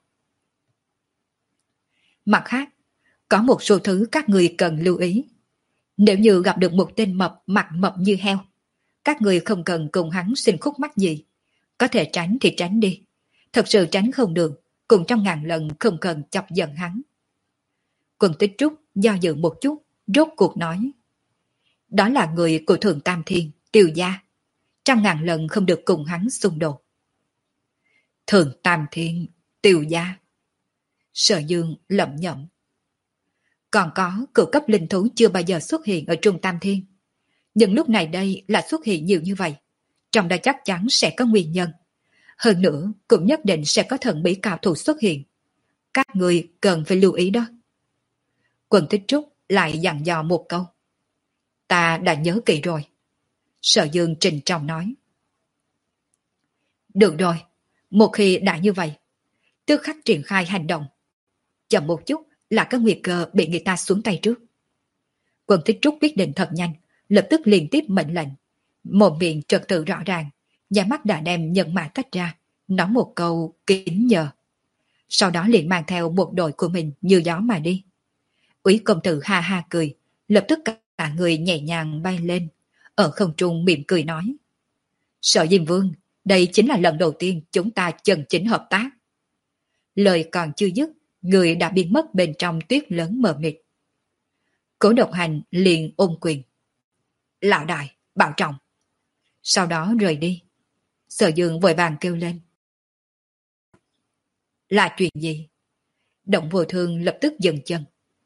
Mặt khác, có một số thứ các người cần lưu ý. Nếu như gặp được một tên mập mặt mập như heo, các người không cần cùng hắn xin khúc mắc gì. Có thể tránh thì tránh đi. Thật sự tránh không được, cùng trong ngàn lần không cần chọc giận hắn. Quân Tích Trúc do dự một chút, rốt cuộc nói. Đó là người của Thượng Tam Thiên, Tiêu gia. Trăm ngàn lần không được cùng hắn xung đột. Thượng Tam Thiên, Tiêu gia. Sở Dương lẩm nhẩm. Còn có cửu cấp linh thú chưa bao giờ xuất hiện ở Trung Tam Thiên. Nhưng lúc này đây là xuất hiện nhiều như vậy. Trong đó chắc chắn sẽ có nguyên nhân. Hơn nữa cũng nhất định sẽ có thần bí cao thủ xuất hiện. Các người cần phải lưu ý đó. Quân Tích Trúc lại dặn dò một câu. Ta đã nhớ kỹ rồi. Sở Dương trình trọng nói. Được rồi, một khi đã như vậy, tức khắc triển khai hành động. Chậm một chút là có nguy cơ bị người ta xuống tay trước. Quân Tích Trúc quyết định thật nhanh, lập tức liên tiếp mệnh lệnh. Một miệng trật tự rõ ràng, nhà mắt đã đem nhân mã tách ra, nói một câu kính nhờ. Sau đó liền mang theo một đội của mình như gió mà đi. Úy công tử ha ha cười, lập tức cả người nhẹ nhàng bay lên, ở không trung mỉm cười nói. Sở Diêm Vương, đây chính là lần đầu tiên chúng ta chân chính hợp tác. Lời còn chưa dứt, người đã biến mất bên trong tuyết lớn mờ mịt. Cố Độc Hành liền ôm quyền. Lão đại, bảo trọng. Sau đó rời đi. Sở Dương vội vàng kêu lên. Là chuyện gì? Động Vô Thương lập tức dừng chân.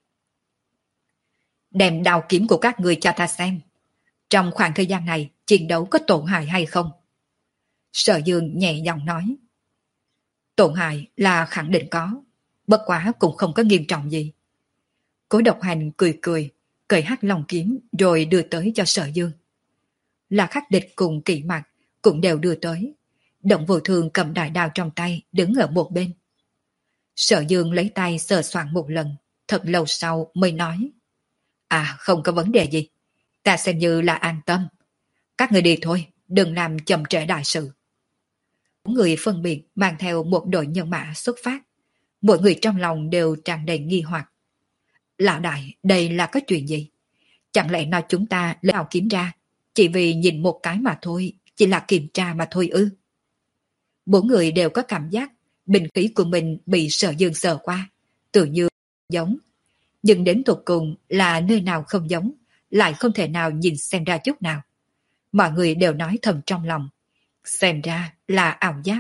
Đem đao kiếm của các người cho ta xem. Trong khoảng thời gian này, chiến đấu có tổn hại hay không? Sở Dương nhẹ giọng nói. Tổn hại là khẳng định có, bất quá cũng không có nghiêm trọng gì. Cố Độc Hành cười cười, cởi hắc long kiếm rồi đưa tới cho Sở Dương. Là Khắc Địch cùng Kỵ Mặc cũng đều đưa tới. Động Vô Thương cầm đại đao trong tay đứng ở một bên. Sở Dương lấy tay sờ soạn một lần, thật lâu sau mới nói. À, không có vấn đề gì, ta xem như là an tâm. Các người đi thôi, đừng làm chậm trễ đại sự. Bốn người phân biệt mang theo một đội nhân mã xuất phát. Mỗi người trong lòng đều tràn đầy nghi hoặc. Lão đại, đây là có chuyện gì? Chẳng lẽ nói chúng ta lấy ảo kiếm ra, chỉ vì nhìn một cái mà thôi, chỉ là kiểm tra mà thôi ư? Bốn người đều có cảm giác binh khí của mình bị Sở Dương sờ qua, tự như giống. Nhưng đến tột cùng là nơi nào không giống, lại không thể nào nhìn xem ra chút nào. Mọi người đều nói thầm trong lòng. Xem ra là ảo giác.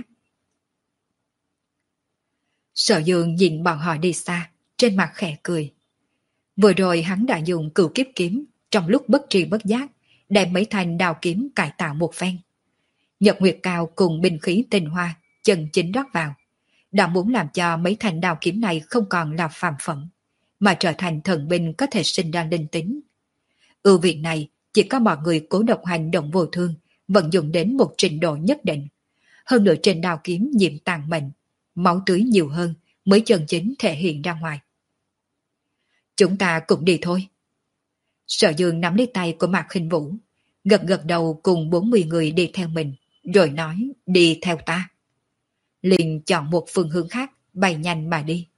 Sở Dương nhìn bọn họ đi xa, trên mặt khẽ cười. Vừa rồi hắn đã dùng cửu kiếp kiếm, trong lúc bất tri bất giác, đem mấy thanh đao kiếm cải tạo một phen. Nhật Nguyệt Cao cùng binh khí tinh hoa, chân chính rót vào. Đã muốn làm cho mấy thanh đao kiếm này không còn là phàm phẩm, mà trở thành thần binh có thể sinh ra linh tính. Ưu viện này chỉ có mọi người Cố Độc Hành Động Vô Thương vận dụng đến một trình độ nhất định. Hơn nữa trên đao kiếm nhiễm tàn mệnh, máu tưới nhiều hơn mới chân chính thể hiện ra ngoài. Chúng ta cũng đi thôi. Sở Dương nắm lấy tay của Mạc Khinh Vũ, gật gật đầu cùng bốn mươi người đi theo mình, rồi nói đi theo ta. Liền chọn một phương hướng khác, bay nhanh mà đi.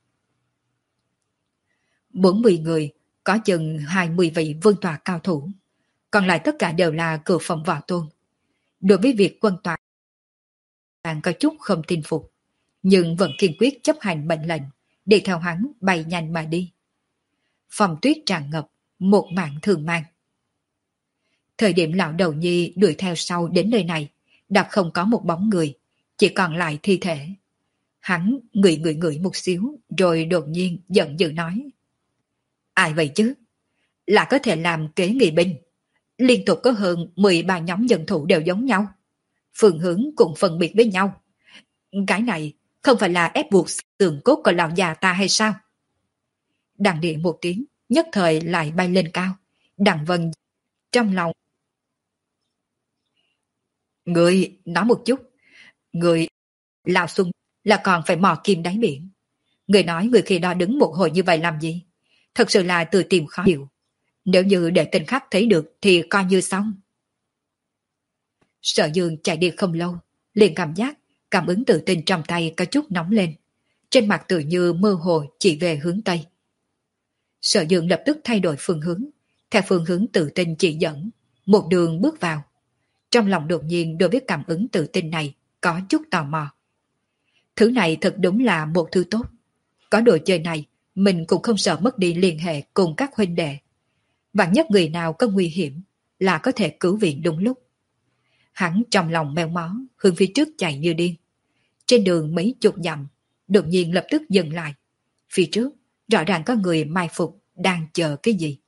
bốn mươi người, có chừng hai mươi vị vương tọa cao thủ, còn lại tất cả đều là cửu phẩm võ tôn. Đối với việc quân tọa càng có chút không tin phục, nhưng vẫn kiên quyết chấp hành mệnh lệnh, đi theo hắn bay nhanh mà đi. Phòng tuyết tràn ngập, một mảng thường mang. Thời điểm lão đầu nhi đuổi theo sau đến nơi này, đã không có một bóng người, chỉ còn lại thi thể. Hắn ngửi ngửi ngửi một xíu, rồi đột nhiên giận dữ nói. Ai vậy chứ? Là có thể làm kế nghị binh. Liên tục có hơn mười ba nhóm dân thủ đều giống nhau. Phương hướng cũng phân biệt với nhau. Cái này không phải là ép buộc tường cốt của lão già ta hay sao? Đằng địa một tiếng, nhất thời lại bay lên cao. Đằng vân trong lòng. Người nói một chút. Người lao xuân là còn phải mò kim đáy biển. Người nói người khi đó đứng một hồi như vậy làm gì? Thật sự là tự tìm khó hiểu. Nếu như để tên khác thấy được thì coi như xong. Sở Dương chạy đi không lâu, liền cảm giác cảm ứng tự tin trong tay có chút nóng lên. Trên mặt tự như mơ hồ chỉ về hướng Tây. Sở Dương lập tức thay đổi phương hướng, theo phương hướng tự tin chỉ dẫn, một đường bước vào. Trong lòng đột nhiên đối với cảm ứng tự tin này có chút tò mò. Thứ này thật đúng là một thứ tốt. Có đồ chơi này, mình cũng không sợ mất đi liên hệ cùng các huynh đệ. Vạn nhất người nào có nguy hiểm là có thể cứu viện đúng lúc. Hắn trong lòng meo mó, hướng phía trước chạy như điên. Trên đường mấy chục dặm, đột nhiên lập tức dừng lại. Phía trước, rõ ràng có người mai phục đang chờ cái gì.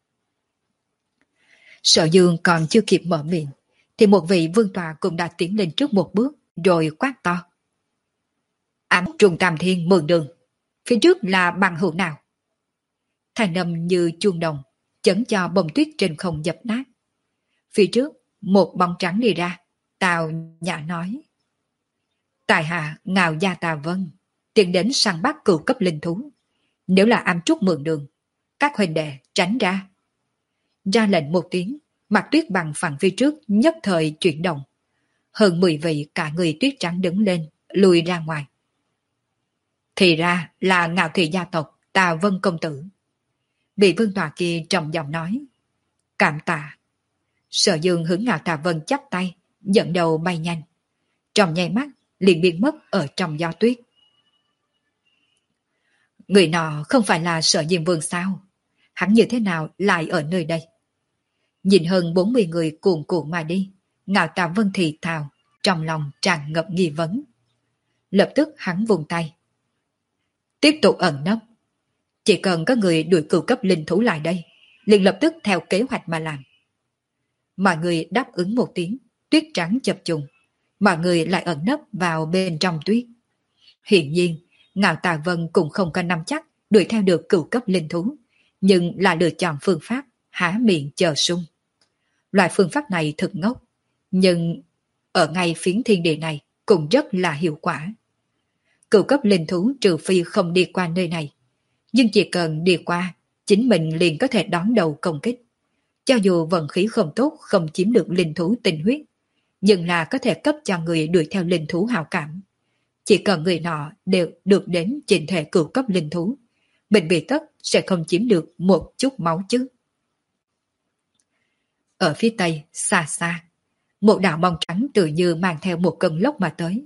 Sở Dương còn chưa kịp mở miệng, thì một vị vương tọa cũng đã tiến lên trước một bước, rồi quát to. Ám trùng tam thiên mượn đường, phía trước là bằng hữu nào? Thanh âm như chuông đồng, chấn cho bông tuyết trên không dập nát. Phía trước, một bóng trắng đi ra, Tào Nhã nói. Tài hạ ngào gia Tà Vân, tiến đến săn bắt cửu cấp linh thú. Nếu là ám trúc mượn đường, các huynh đệ tránh ra. Ra lệnh một tiếng, mặt tuyết bằng phẳng phía trước nhất thời chuyển động. Hơn mười vị cả người tuyết trắng đứng lên, lùi ra ngoài. Thì ra là ngạo thị gia tộc Tà Vân công tử. Vị vương tọa kia trầm giọng nói. Cảm tạ. Sở Dương hướng Ngạo Tà Vân chắp tay, dẫn đầu bay nhanh. Trong nháy mắt, liền biến mất ở trong gió tuyết. Người nọ không phải là Sở Diêm Vương sao? Hắn như thế nào lại ở nơi đây? Nhìn hơn bốn mươi người cuồn cuộn mà đi, Ngạo Tà Vân thì thào, trong lòng tràn ngập nghi vấn. Lập tức hắn vùng tay. Tiếp tục ẩn nấp. Chỉ cần có người đuổi cửu cấp linh thú lại đây, liền lập tức theo kế hoạch mà làm. Mọi người đáp ứng một tiếng, tuyết trắng chập trùng. Mọi người lại ẩn nấp vào bên trong tuyết. Hiện nhiên, Ngạo Tà Vân cũng không có nắm chắc đuổi theo được cửu cấp linh thú, nhưng là lựa chọn phương pháp há miệng chờ sung. Loại phương pháp này thật ngốc, nhưng ở ngay phiến thiên địa này cũng rất là hiệu quả. Cửu cấp linh thú trừ phi không đi qua nơi này, nhưng chỉ cần đi qua, chính mình liền có thể đón đầu công kích. Cho dù vận khí không tốt không chiếm được linh thú tinh huyết, nhưng là có thể cấp cho người đuổi theo linh thú hào cảm. Chỉ cần người nọ đều được đến trình thể cửu cấp linh thú, mình bị tất sẽ không chiếm được một chút máu chứ. Ở phía tây, xa xa, một đạo bóng trắng tự như mang theo một cơn lốc mà tới.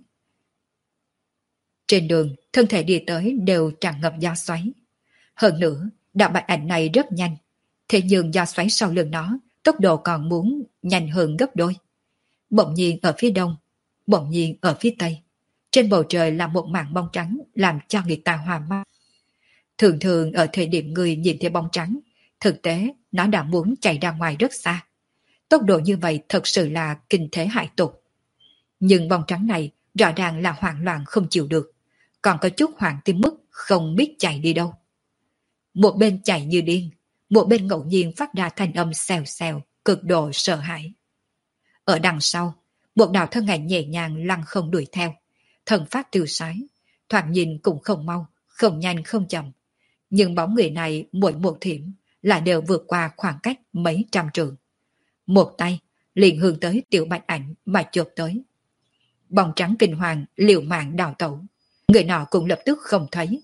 Trên đường, thân thể đi tới đều tràn ngập gió xoáy. Hơn nữa, đạo bạch ảnh này rất nhanh, thế nhưng gió xoáy sau lưng nó, tốc độ còn muốn nhanh hơn gấp đôi. Bỗng nhiên ở phía đông, bỗng nhiên ở phía tây, trên bầu trời là một mảng bóng trắng làm cho người ta hoa mắt. Thường thường ở thời điểm người nhìn thấy bóng trắng, thực tế nó đã muốn chạy ra ngoài rất xa. Tốc độ như vậy thật sự là kinh thế hại tục. Nhưng bóng trắng này rõ ràng là hoảng loạn không chịu được, còn có chút hoảng tim mức không biết chạy đi đâu. Một bên chạy như điên, một bên ngẫu nhiên phát ra thanh âm xèo xèo, cực độ sợ hãi. Ở đằng sau, một đạo thân ảnh nhẹ nhàng lăn không đuổi theo, thần phát tiêu sái, thoạt nhìn cũng không mau, không nhanh không chậm. Nhưng bóng người này mỗi một thiểm lại đều vượt qua khoảng cách mấy trăm trượng. Một tay liền hướng tới tiểu bạch ảnh mà chộp tới. Bóng trắng kinh hoàng liều mạng đào tẩu, người nọ cũng lập tức không thấy.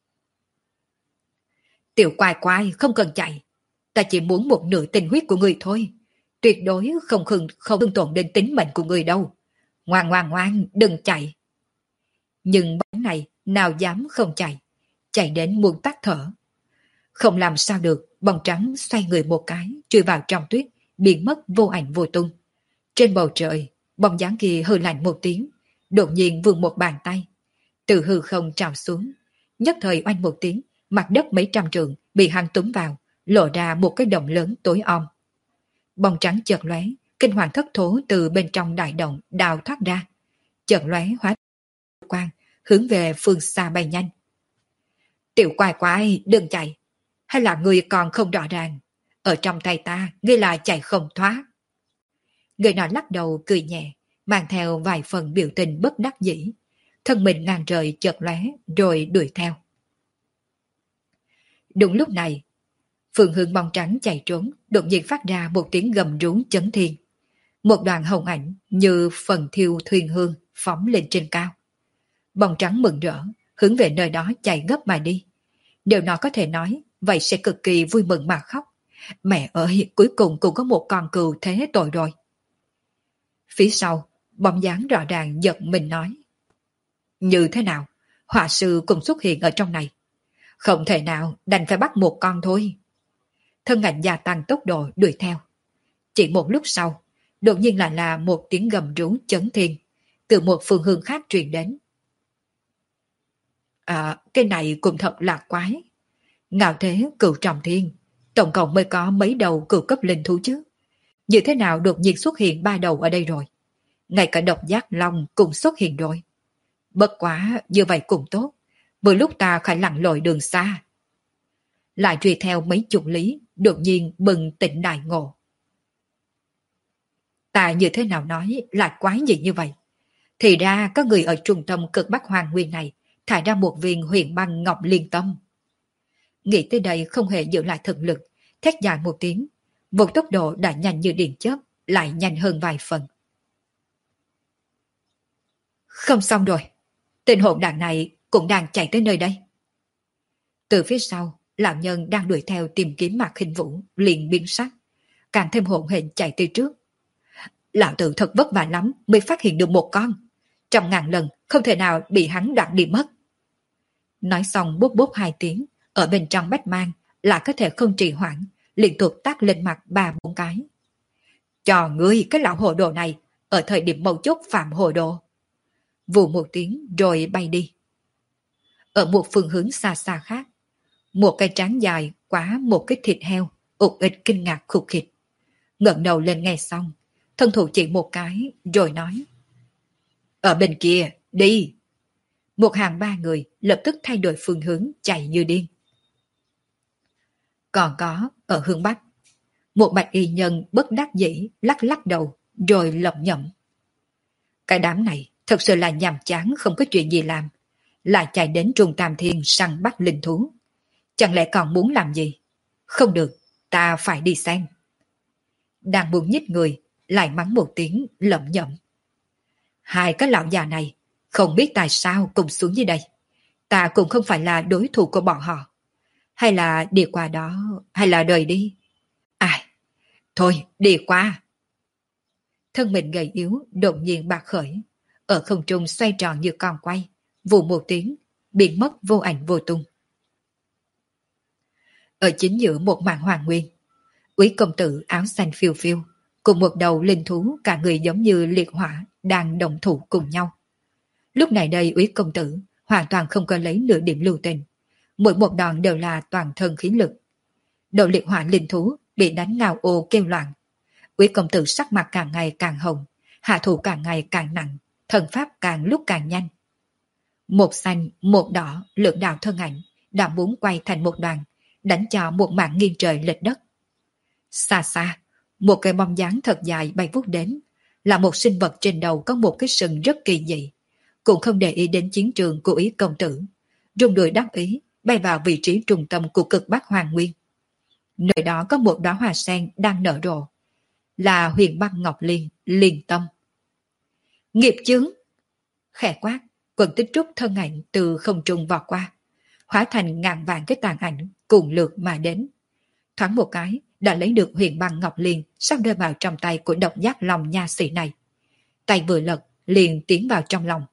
Tiểu quài quài không cần chạy, ta chỉ muốn một nửa tinh huyết của người thôi, tuyệt đối không khừng không thương tổn đến tính mệnh của người đâu. Ngoan ngoan ngoan, đừng chạy. Nhưng bóng này nào dám không chạy, chạy đến muốn tắt thở. Không làm sao được, bóng trắng xoay người một cái, chui vào trong tuyết, biến mất vô ảnh vô tung. Trên bầu trời, bóng dáng kia hừ lạnh một tiếng, đột nhiên vươn một bàn tay, từ hư không trào xuống, nhất thời oanh một tiếng, mặt đất mấy trăm trượng bị hắn túm vào, lộ ra một cái động lớn tối om. Bóng trắng chợt lóe, kinh hoàng thất thố từ bên trong đại động đào thoát ra, chợt lóe hóa quang, hướng về phương xa bay nhanh. Tiểu quài quái, đừng chạy, hay là người còn không rõ ràng, ở trong tay ta, ngươi là chạy không thoát. Người nọ lắc đầu cười nhẹ, mang theo vài phần biểu tình bất đắc dĩ, thân mình ngang trời chợt lóe rồi đuổi theo. Đúng lúc này, phương hướng bóng trắng chạy trốn, đột nhiên phát ra một tiếng gầm rú chấn thiên. Một đoàn hồng ảnh như phần thiêu thuyền hương phóng lên trên cao. Bóng trắng mừng rỡ, hướng về nơi đó chạy gấp mà đi. Điều nó có thể nói, vậy sẽ cực kỳ vui mừng mà khóc. Mẹ ơi, cuối cùng cũng có một con cừu thế tội rồi. Phía sau, bóng dáng rõ ràng giật mình nói. Như thế nào? Họa sư cùng xuất hiện ở trong này. Không thể nào, đành phải bắt một con thôi. Thân ảnh gia tăng tốc độ đuổi theo. Chỉ một lúc sau, đột nhiên lại là một tiếng gầm rú chấn thiên, từ một phương hướng khác truyền đến. À, cái này cũng thật là quái. Ngạo thế cửu trọng thiên, tổng cộng mới có mấy đầu cửu cấp linh thú chứ. Như thế nào đột nhiên xuất hiện ba đầu ở đây rồi? Ngay cả độc giác long cũng xuất hiện rồi. Bất quá, như vậy cũng tốt. Vừa lúc ta phải lặn lội đường xa. Lại truy theo mấy chục lý, đột nhiên bừng tỉnh đại ngộ. Ta như thế nào nói là quái gì như vậy? Thì ra có người ở trung tâm cực bắc hoàng nguyên này thải ra một viên huyền băng ngọc liên tâm. Nghĩ tới đây không hề giữ lại thực lực, thét dài một tiếng, một tốc độ đã nhanh như điện chớp, lại nhanh hơn vài phần. Không xong rồi, tên hỗn đản này cũng đang chạy tới nơi đây. Từ phía sau, lão nhân đang đuổi theo tìm kiếm Mạc Khinh Vũ liền biến sắc, càng thêm hỗn hển chạy tới trước. Lão tử thật vất vả lắm mới phát hiện được một con, trăm ngàn lần không thể nào bị hắn đoạt đi mất. Nói xong bốp bốp hai tiếng, ở bên trong bách mang là có thể không trì hoãn, liên tục tát lên mặt ba bốn cái. Cho ngươi cái lão hồ đồ này, ở thời điểm mấu chốt phạm hồ đồ. Vù một tiếng rồi bay đi. Ở một phương hướng xa xa khác, một cây trán dài quá một cái thịt heo, ụt ịch kinh ngạc khục khịch. Ngẩng đầu lên nghe xong, thân thủ chỉ một cái rồi nói. Ở bên kia, đi. Một hàng ba người lập tức thay đổi phương hướng chạy như điên. Còn có ở hướng bắc, một bạch y nhân bất đắc dĩ lắc lắc đầu rồi lẩm nhẩm. Cái đám này thật sự là nhàm chán không có chuyện gì làm, lại chạy đến Trung Tam Thiên săn bắt linh thú. Chẳng lẽ còn muốn làm gì? Không được, ta phải đi xem. Đang buồn nhích người, lại mắng một tiếng lẩm nhẩm. Hai cái lão già này không biết tại sao cùng xuống dưới đây. Ta cũng không phải là đối thủ của bọn họ. Hay là đi qua đó, hay là rời đi. Ai? Thôi, đi qua. Thân mình gầy yếu, đột nhiên bạc khởi. Ở không trung xoay tròn như con quay. Vù một tiếng, biến mất vô ảnh vô tung. Ở chính giữa một màn hoàng nguyên, Úy công tử áo xanh phiêu phiêu, cùng một đầu linh thú cả người giống như liệt hỏa đang đồng thủ cùng nhau. Lúc này đây Úy công tử hoàn toàn không có lấy nửa điểm lưu tình, mỗi một đòn đều là toàn thân khí lực. Đầu liệt hỏa linh thú bị đánh ngao ô kêu loạn. Úy công tử sắc mặt càng ngày càng hồng, hạ thủ càng ngày càng nặng, thần pháp càng lúc càng nhanh. Một xanh, một đỏ, lượng đạo thân ảnh đã muốn quay thành một đoàn, đánh cho một mạng nghiêng trời lệch đất. Xa xa, một cái bóng dáng thật dài bay vút đến, là một sinh vật trên đầu có một cái sừng rất kỳ dị, cũng không để ý đến chiến trường của Úy công tử, rung đuổi đắc ý bay vào vị trí trung tâm của cực bắc hoàng nguyên. Nơi đó có một đóa hoa sen đang nở rộ, là huyền băng ngọc liên, liên tâm. Nghiệp chướng! Khẽ quát, Quần Tích Trúc thân ảnh từ không trung vọt qua, hóa thành ngàn vạn cái tàn ảnh cùng lượt mà đến. Thoáng một cái đã lấy được huyền băng ngọc liên sắp rơi vào trong tay của độc giác lòng nha sĩ này. Tay vừa lật liền tiến vào trong lòng.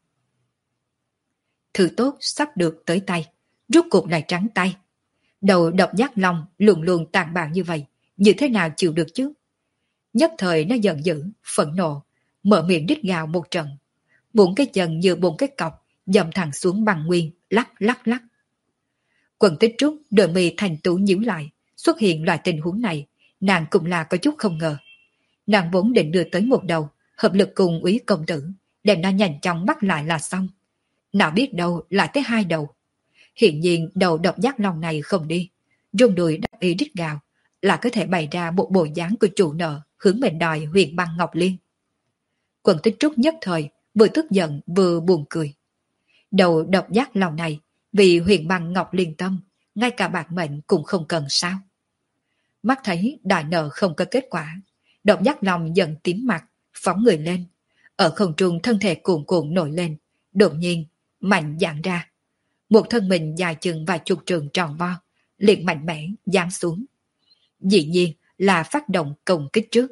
Thứ tốt sắp được tới tay, rút cuộc lại trắng tay. Đầu độc giác lòng luôn luôn tàn bạo như vậy, như thế nào chịu được chứ? Nhất thời nó giận dữ, phẫn nộ, mở miệng rít gào một trận. Bốn cái chân như bốn cái cọc dầm thẳng xuống bằng nguyên, lắc lắc lắc. Quần Tích Trúc đôi mi thành tú nhíu lại, xuất hiện loại tình huống này, nàng cũng là có chút không ngờ. Nàng vốn định đưa tới một đầu, hợp lực cùng Úy công tử, đem nó nhanh chóng bắt lại là xong. Nào biết đâu lại tới hai đầu. Hiện nhiên đầu độc giác long này không đi, rung đùi đắc ý rít gào, là có thể bày ra một bộ dáng của chủ nợ hướng mình đòi huyền băng ngọc liên. Quần Tích Trúc nhất thời vừa tức giận vừa buồn cười. Đầu độc giác long này vì huyền băng ngọc liên tâm, ngay cả bạc mệnh cũng không cần sao. Mắt thấy đòi nợ không có kết quả, độc giác long giận tím mặt, phóng người lên. Ở không trung thân thể cuồn cuộn nổi lên, đột nhiên mạnh dạn ra. Một thân mình dài chừng vài chục trường tròn vo, liền mạnh mẽ giáng xuống. Dĩ nhiên là phát động công kích trước.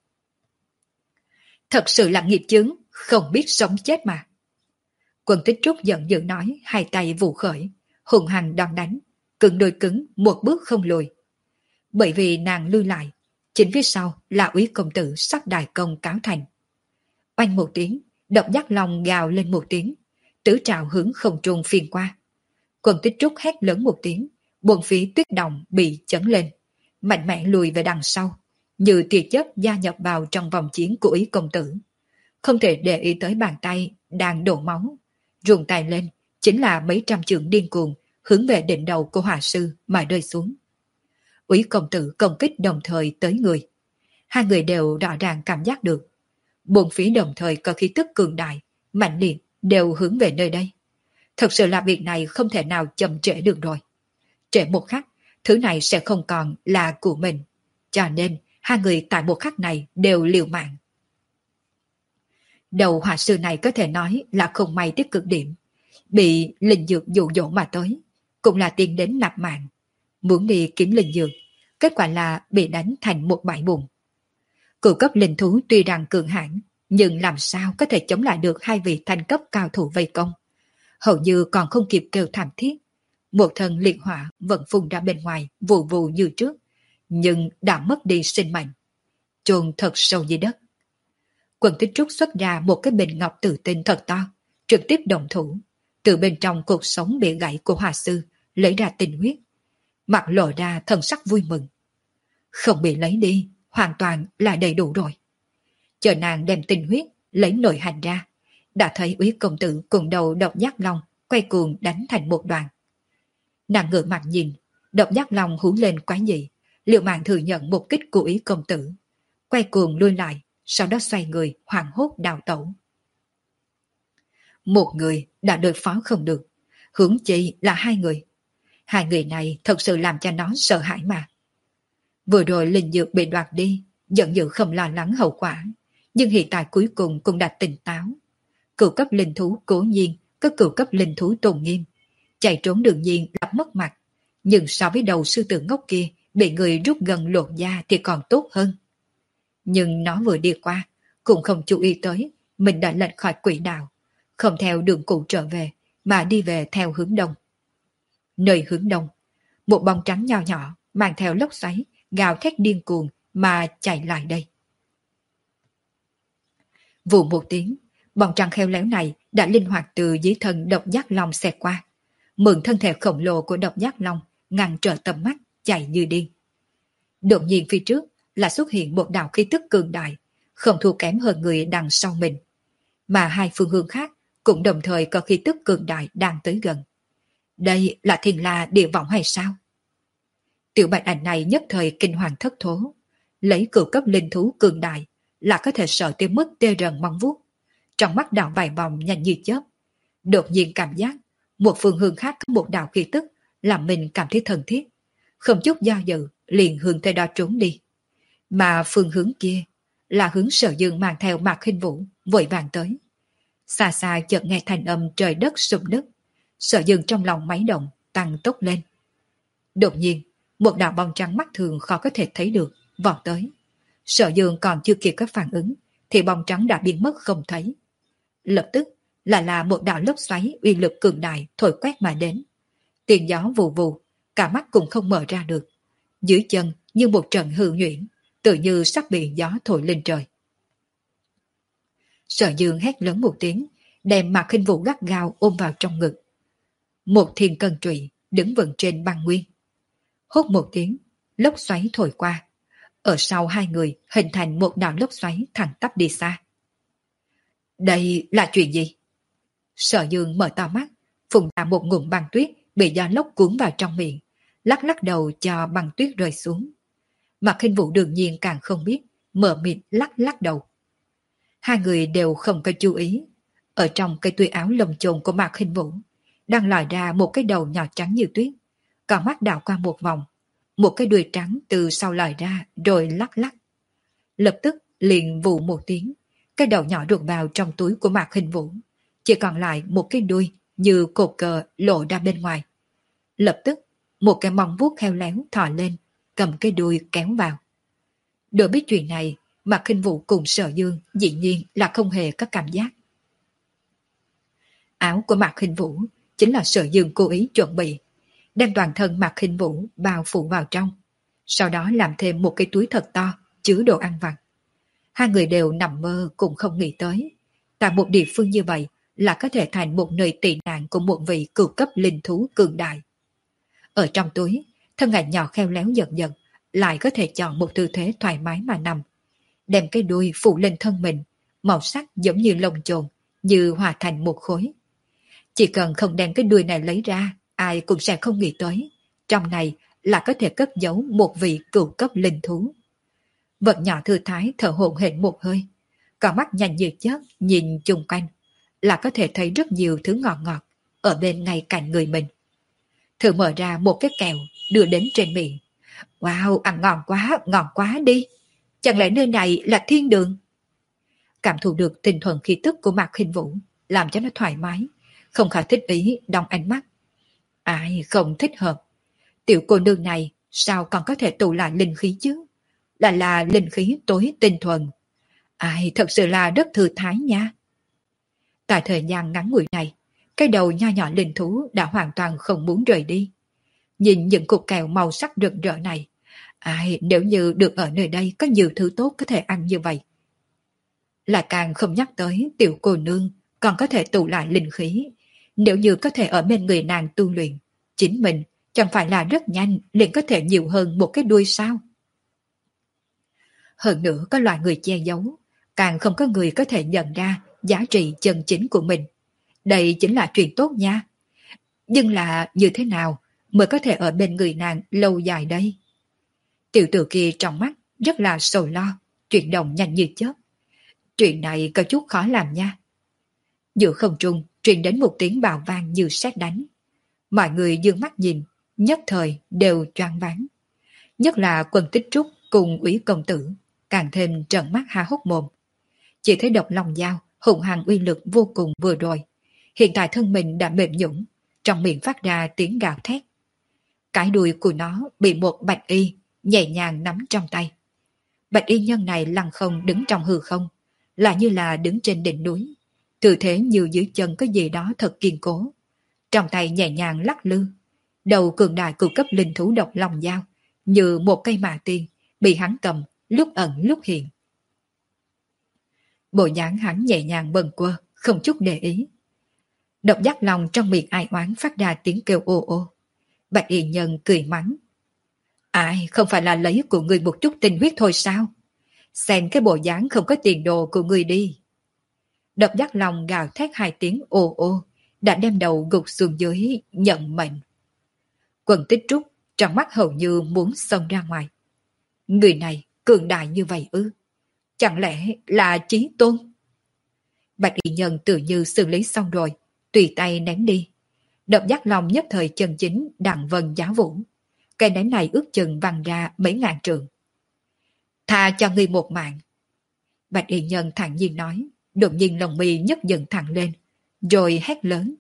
Thật sự là nghiệp chướng, không biết sống chết mà. Quần Tích Trúc giận dữ nói, hai tay vụ khởi, hùng hành đòn đánh, cứng đôi cứng, một bước không lùi. Bởi vì nàng lui lại, chính phía sau là Úy công tử sắc đài công cáo thành. Oanh một tiếng, độc giác long gào lên một tiếng, tứ trào hướng không trung phiên qua. Quần Tích Trúc hét lớn một tiếng, buồn phí tuyết đồng bị chấn lên, mạnh mẽ lùi về đằng sau, như tia chớp gia nhập vào trong vòng chiến của Úy công tử. Không thể để ý tới bàn tay đang đổ máu, ruồng tay lên chính là mấy trăm chưởng điên cuồng hướng về đỉnh đầu của hỏa sư mà rơi xuống. Úy công tử công kích đồng thời tới người, hai người đều rõ ràng cảm giác được bốn phía đồng thời có khí tức cường đại mạnh liệt đều hướng về nơi đây. Thật sự là việc này không thể nào chậm trễ được rồi. Trễ một khắc, thứ này sẽ không còn là của mình, cho nên hai người tại một khắc này đều liều mạng. Đầu hỏa sư này có thể nói là không may tiếp cực điểm, bị linh dược dụ dỗ mà tới, cũng là tiền đến nạp mạng. muốn đi kiếm linh dược, kết quả là bị đánh thành một bãi bùn. Cửu cấp linh thú tuy rằng cường hãn, nhưng làm sao có thể chống lại được hai vị thanh cấp cao thủ vây công. Hầu như còn không kịp kêu thảm thiết. Một thân liệt hỏa vẫn phun ra bên ngoài, vù vù như trước, nhưng đã mất đi sinh mệnh, chôn thật sâu dưới đất. Quần Tích Trúc xuất ra một cái bình ngọc tử tinh thật to, trực tiếp động thủ, từ bên trong cuộc sống bị gãy của hòa sư lấy ra tinh huyết, mặt lộ ra thần sắc vui mừng. Không bị lấy đi, hoàn toàn là đầy đủ rồi. Chờ nàng đem tinh huyết lấy nội hành ra, đã thấy Úy công tử cùng đầu độc giác long quay cuồng đánh thành một đoàn. Nàng ngửa mặt nhìn, độc giác long hú lên quái dị, liệu mạng thừa nhận một kích của Úy công tử, quay cuồng lui lại, sau đó xoay người hoảng hốt đào tẩu. Một người đã đối phó không được, huống chi là hai người. Hai người này thật sự làm cho nó sợ hãi mà. Vừa rồi linh dược bị đoạt đi, giận dữ không lo lắng hậu quả, nhưng hiện tại cuối cùng cũng đã tỉnh táo. Cửu cấp linh thú cố nhiên có cửu cấp linh thú tôn nghiêm, chạy trốn đương nhiên là mất mặt, nhưng so với đầu sư tử ngốc kia bị người rút gần lột da thì còn tốt hơn. Nhưng nó vừa đi qua, cũng không chú ý tới mình đã lệch khỏi quỹ đạo, không theo đường cũ trở về, mà đi về theo hướng đông. Nơi hướng đông, một bóng trắng nho nhỏ mang theo lốc xoáy, gào thét điên cuồng mà chạy lại đây. Vụ một tiếng, bóng trắng khéo léo này đã linh hoạt từ dưới thân độc giác long xẹt qua, mượn thân thể khổng lồ của độc giác long ngăn trở tầm mắt, chạy như điên. Đột nhiên phía trước là xuất hiện một đạo khí tức cường đại, không thua kém hơn người đằng sau mình, mà hai phương hướng khác cũng đồng thời có khí tức cường đại đang tới gần. Đây là Thiên La Địa Võng hay sao? Tiểu bạch ảnh này nhất thời kinh hoàng thất thố, lấy cửu cấp linh thú cường đại là có thể sợ tới mức tê rần mong vuốt, trong mắt đảo vài vòng nhanh như chớp, đột nhiên cảm giác một phương hướng khác có một đạo khí tức làm mình cảm thấy thân thiết, không chút do dự liền hướng tới đó trốn đi. Mà phương hướng kia là hướng Sở Dương mang theo Mạc Hinh Vũ vội vàng tới. Xa xa chợt nghe thanh âm trời đất sụp nứt, Sở Dương trong lòng máy động, tăng tốc lên. Đột nhiên, một đạo bóng trắng mắt thường khó có thể thấy được vọt tới. Sở Dương còn chưa kịp có phản ứng thì bóng trắng đã biến mất không thấy. Lập tức là là một đạo lốc xoáy uy lực cường đại thổi quét mà đến. Tiền gió vù vù, cả mắt cũng không mở ra được. Dưới chân như một trận hư nhuyễn, tự như sắp bị gió thổi lên trời. Sở Dương hét lớn một tiếng, đem Mạc Hinh Vũ gắt gao ôm vào trong ngực. Một thiên cân trụy đứng vững trên băng nguyên. Hốt một tiếng, lốc xoáy thổi qua. Ở sau hai người hình thành một đạo lốc xoáy thẳng tắp đi xa. Đây là chuyện gì? Sở Dương mở to mắt, phun ra một ngụm băng tuyết bị gió lốc cuốn vào trong miệng, lắc lắc đầu cho băng tuyết rơi xuống. Mạc Hinh Vũ đương nhiên càng không biết, mở miệng lắc lắc đầu. Hai người đều không có chú ý. Ở trong cây tuy áo lồng chồn của Mạc Hinh Vũ đang lòi ra một cái đầu nhỏ trắng như tuyết, còn mắt đảo qua một vòng, một cái đuôi trắng từ sau lòi ra rồi lắc lắc. Lập tức liền vụ một tiếng, cái đầu nhỏ ruột vào trong túi của Mạc Hinh Vũ, chỉ còn lại một cái đuôi như cột cờ lộ ra bên ngoài. Lập tức một cái móng vuốt khéo léo thò lên, cầm cái đuôi kéo vào. Đối biết chuyện này, Mạc Hinh Vũ cùng Sở Dương dĩ nhiên là không hề có cảm giác. Áo của Mạc Hinh Vũ chính là Sở Dương cố ý chuẩn bị, đem toàn thân Mạc Hinh Vũ bao phủ vào trong, sau đó làm thêm một cái túi thật to chứa đồ ăn vặt. Hai người đều nằm mơ cũng không nghĩ tới, tại một địa phương như vậy là có thể thành một nơi tị nạn của một vị cửu cấp linh thú cường đại. Ở trong túi, thân ảnh nhỏ khéo léo giật giật, lại có thể chọn một tư thế thoải mái mà nằm, đem cái đuôi phủ lên thân mình, màu sắc giống như lông chồn, như hòa thành một khối. Chỉ cần không đem cái đuôi này lấy ra, ai cũng sẽ không nghĩ tới, trong này là có thể cất giấu một vị cửu cấp linh thú. Vật nhỏ thư thái thở hổn hển một hơi, còn mắt nhanh như chớp nhìn chung quanh, là có thể thấy rất nhiều thứ ngọt ngọt ở bên ngay cạnh người mình. Thử mở ra một cái kẹo đưa đến trên miệng. Wow, ăn ngon quá, ngon quá đi. Chẳng lẽ nơi này là thiên đường? Cảm thụ được tinh thuần khí tức của Mạc Hinh Vũ, làm cho nó thoải mái, không khỏi thích ý đong ánh mắt. Ai không thích hợp. Tiểu cô nương này sao còn có thể tụ lại linh khí chứ? Là là linh khí tối tinh thuần. Ai thật sự là rất thư thái nha. Tại thời gian ngắn ngủi này, cái đầu nho nhỏ linh thú đã hoàn toàn không muốn rời đi. Nhìn những cục kẹo màu sắc rực rỡ này, ai nếu như được ở nơi đây có nhiều thứ tốt có thể ăn như vậy. Là càng không nhắc tới tiểu cô nương còn có thể tụ lại linh khí. Nếu như có thể ở bên người nàng tu luyện, chính mình chẳng phải là rất nhanh liền có thể nhiều hơn một cái đuôi sao? Hơn nữa có loại người che giấu, càng không có người có thể nhận ra giá trị chân chính của mình. Đây chính là chuyện tốt nha. Nhưng là như thế nào mới có thể ở bên người nàng lâu dài đây? Tiểu tử kia trong mắt rất là sầu lo, chuyển động nhanh như chớp. Chuyện này có chút khó làm nha. Giữa không trung truyền đến một tiếng bào vang như sét đánh. Mọi người dương mắt nhìn, nhất thời đều choáng váng. Nhất là Quân Tích Trúc cùng Úy công tử, càng thêm trợn mắt há hốc mồm. Chỉ thấy độc long dao hùng hằng uy lực vô cùng vừa rồi. Hiện tại thân mình đã mềm nhũn, trong miệng phát ra tiếng gào thét. Cái đuôi của nó bị một bạch y nhẹ nhàng nắm trong tay. Bạch y nhân này lăng không đứng trong hư không, là như là đứng trên đỉnh núi. Tư thế như dưới chân có gì đó thật kiên cố. Trong tay nhẹ nhàng lắc lư. Đầu cường đại của cấp linh thú độc long dao như một cây mạ tiên bị hắn cầm lúc ẩn lúc hiện. Bộ dáng hắn nhẹ nhàng bần quơ, không chút để ý. Độc giác lòng trong miệng ai oán phát ra tiếng kêu ô ô. Bạch y nhân cười mắng. Ai không phải là lấy của người một chút tinh huyết thôi sao? Xem cái bộ dáng không có tiền đồ của người đi. Độc giác lòng gào thét hai tiếng ô ô, đã đem đầu gục xuống dưới nhận mệnh. Quân Tích Trúc trong mắt hầu như muốn xông ra ngoài. Người này cường đại như vậy ư? Chẳng lẽ là Chí Tôn? Bạch y nhân tự như xử lý xong rồi, tùy tay ném đi. Độc giác lòng nhất thời chân chính đặng vân giá vũ. Cây ném này ước chừng văng ra mấy ngàn trượng. Tha cho ngươi một mạng. Bạch y nhân thản nhiên nói, đột nhiên lồng mi nhấc dần thẳng lên, rồi hét lớn.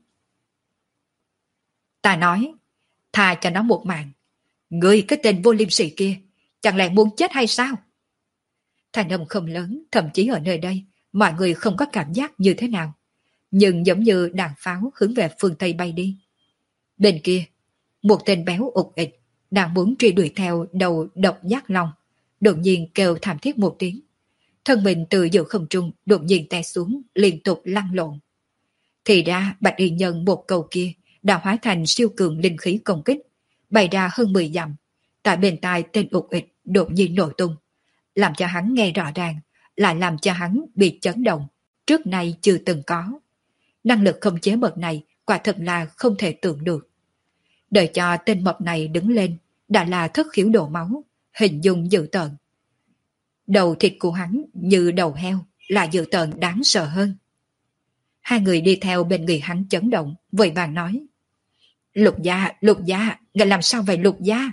Ta nói, tha cho nó một mạng. Ngươi cái tên vô liêm sỉ kia, chẳng lẽ muốn chết hay sao? Thanh âm không lớn, thậm chí ở nơi đây, mọi người không có cảm giác như thế nào. Nhưng giống như đạn pháo hướng về phương Tây bay đi. Bên kia, một tên béo ụt ịch đang muốn truy đuổi theo đầu độc giác long, đột nhiên kêu thảm thiết một tiếng. Thân mình từ giữa không trung đột nhiên té xuống, liên tục lăn lộn. Thì ra bạch y nhân một câu kia đã hóa thành siêu cường linh khí công kích, bày ra hơn mười dặm. Tại bên tai tên ụt ịch đột nhiên nổ tung, làm cho hắn nghe rõ ràng, lại làm cho hắn bị chấn động, trước nay chưa từng có. Năng lực không chế bậc này quả thật là không thể tưởng được. Đợi cho tên mập này đứng lên, đã là thất khiếu đổ máu, hình dung dữ tợn. Đầu thịt của hắn như đầu heo, là dữ tợn đáng sợ hơn. Hai người đi theo bên người hắn chấn động, vội vàng nói. Lục gia, lục gia, ngài làm sao vậy lục gia?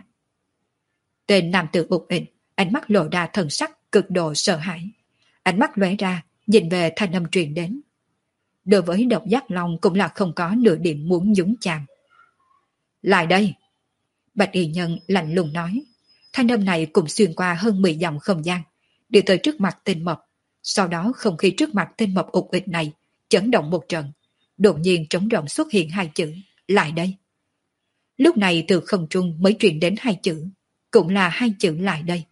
Tên nam tử ụt ịch, ánh mắt lộ ra thần sắc cực độ sợ hãi. Ánh mắt lóe ra, nhìn về thanh âm truyền đến. Đối với độc giác long cũng là không có nửa điểm muốn nhúng chàm. Lại đây! Bạch y nhân lạnh lùng nói. Thanh âm này cũng xuyên qua hơn mười dặm không gian, đi tới trước mặt tên mập. Sau đó không khí trước mặt tên mập ụt ịch này chấn động một trận, đột nhiên trống rỗng xuất hiện hai chữ, lại đây. Lúc này từ không trung mới truyền đến hai chữ, cũng là hai chữ lại đây.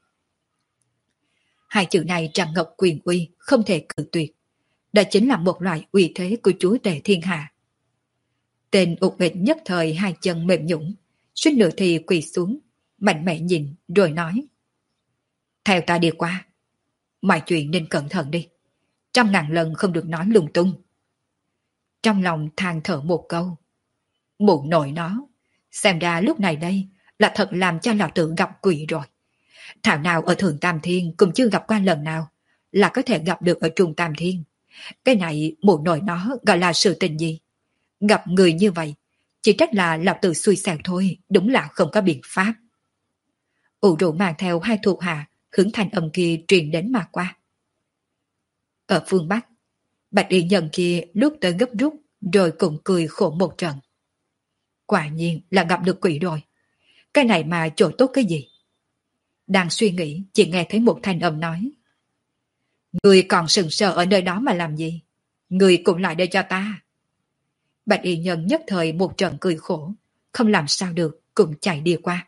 Hai chữ này tràn ngập quyền uy, không thể cự tuyệt. Đó chính là một loại uy thế của chúa tể thiên hạ. Tên ụt ịch nhất thời hai chân mềm nhũn, suýt nữa thì quỳ xuống, mạnh mẽ nhìn rồi nói. Theo ta đi qua. Mọi chuyện nên cẩn thận đi. Trăm ngàn lần không được nói lung tung. Trong lòng than thở một câu. Mụ nội nó, xem ra lúc này đây là thật làm cho lão tử gặp quỷ rồi. Thảo nào ở Thượng Tam Thiên cũng chưa gặp qua lần nào, là có thể gặp được ở Trung Tam Thiên. Cái này mụ nội nó gọi là sự tình gì? Gặp người như vậy, chỉ trách là lão tử xui xẻo thôi, đúng là không có biện pháp. Ủ rũ mang theo hai thuộc hạ, hướng thanh âm kia truyền đến mà qua. Ở phương Bắc, bạch y nhân kia lúc tới gấp rút, rồi cũng cười khổ một trận. Quả nhiên là gặp được quỷ rồi. Cái này mà chỗ tốt cái gì? Đang suy nghĩ, chỉ nghe thấy một thanh âm nói. Người còn sừng sờ ở nơi đó mà làm gì? Người cũng lại đây cho ta. Bạch y nhân nhất thời một trận cười khổ, không làm sao được, cũng chạy đi qua.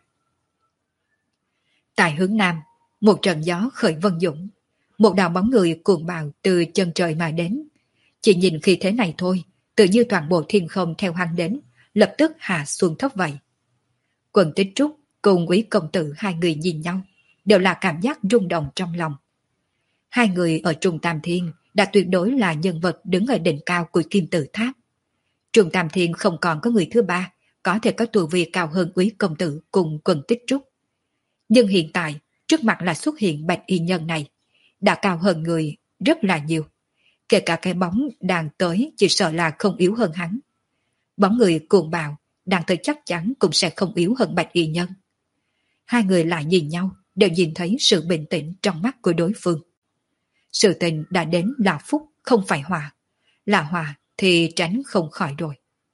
Tại hướng nam, một trận gió khởi vân dũng, một đạo bóng người cuồng bạo từ chân trời mà đến. Chỉ nhìn khi thế này thôi, tự như toàn bộ thiên không theo hắn đến, lập tức hạ xuống thấp vậy. Quần Tích Trúc cùng Quý công tử hai người nhìn nhau, đều là cảm giác rung động trong lòng. Hai người ở Trung Tam Thiên đã tuyệt đối là nhân vật đứng ở đỉnh cao của Kim Tự Tháp. Trung Tam Thiên không còn có người thứ ba có thể có tu vi cao hơn Quý công tử cùng Quần Tích Trúc. Nhưng hiện tại, trước mặt là xuất hiện bạch y nhân này, đã cao hơn người rất là nhiều. Kể cả cái bóng đang tới chỉ sợ là không yếu hơn hắn. Bóng người cuồng bạo, đang tới chắc chắn cũng sẽ không yếu hơn bạch y nhân. Hai người lại nhìn nhau, đều nhìn thấy sự bình tĩnh trong mắt của đối phương. Sự tình đã đến là phúc, không phải hòa. Là hòa thì tránh không khỏi rồi.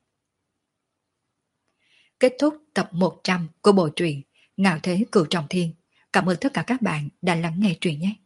Kết thúc tập một trăm của bộ truyện Ngạo Thế Cửu Trọng Thiên. Cảm ơn tất cả các bạn đã lắng nghe truyện nhé.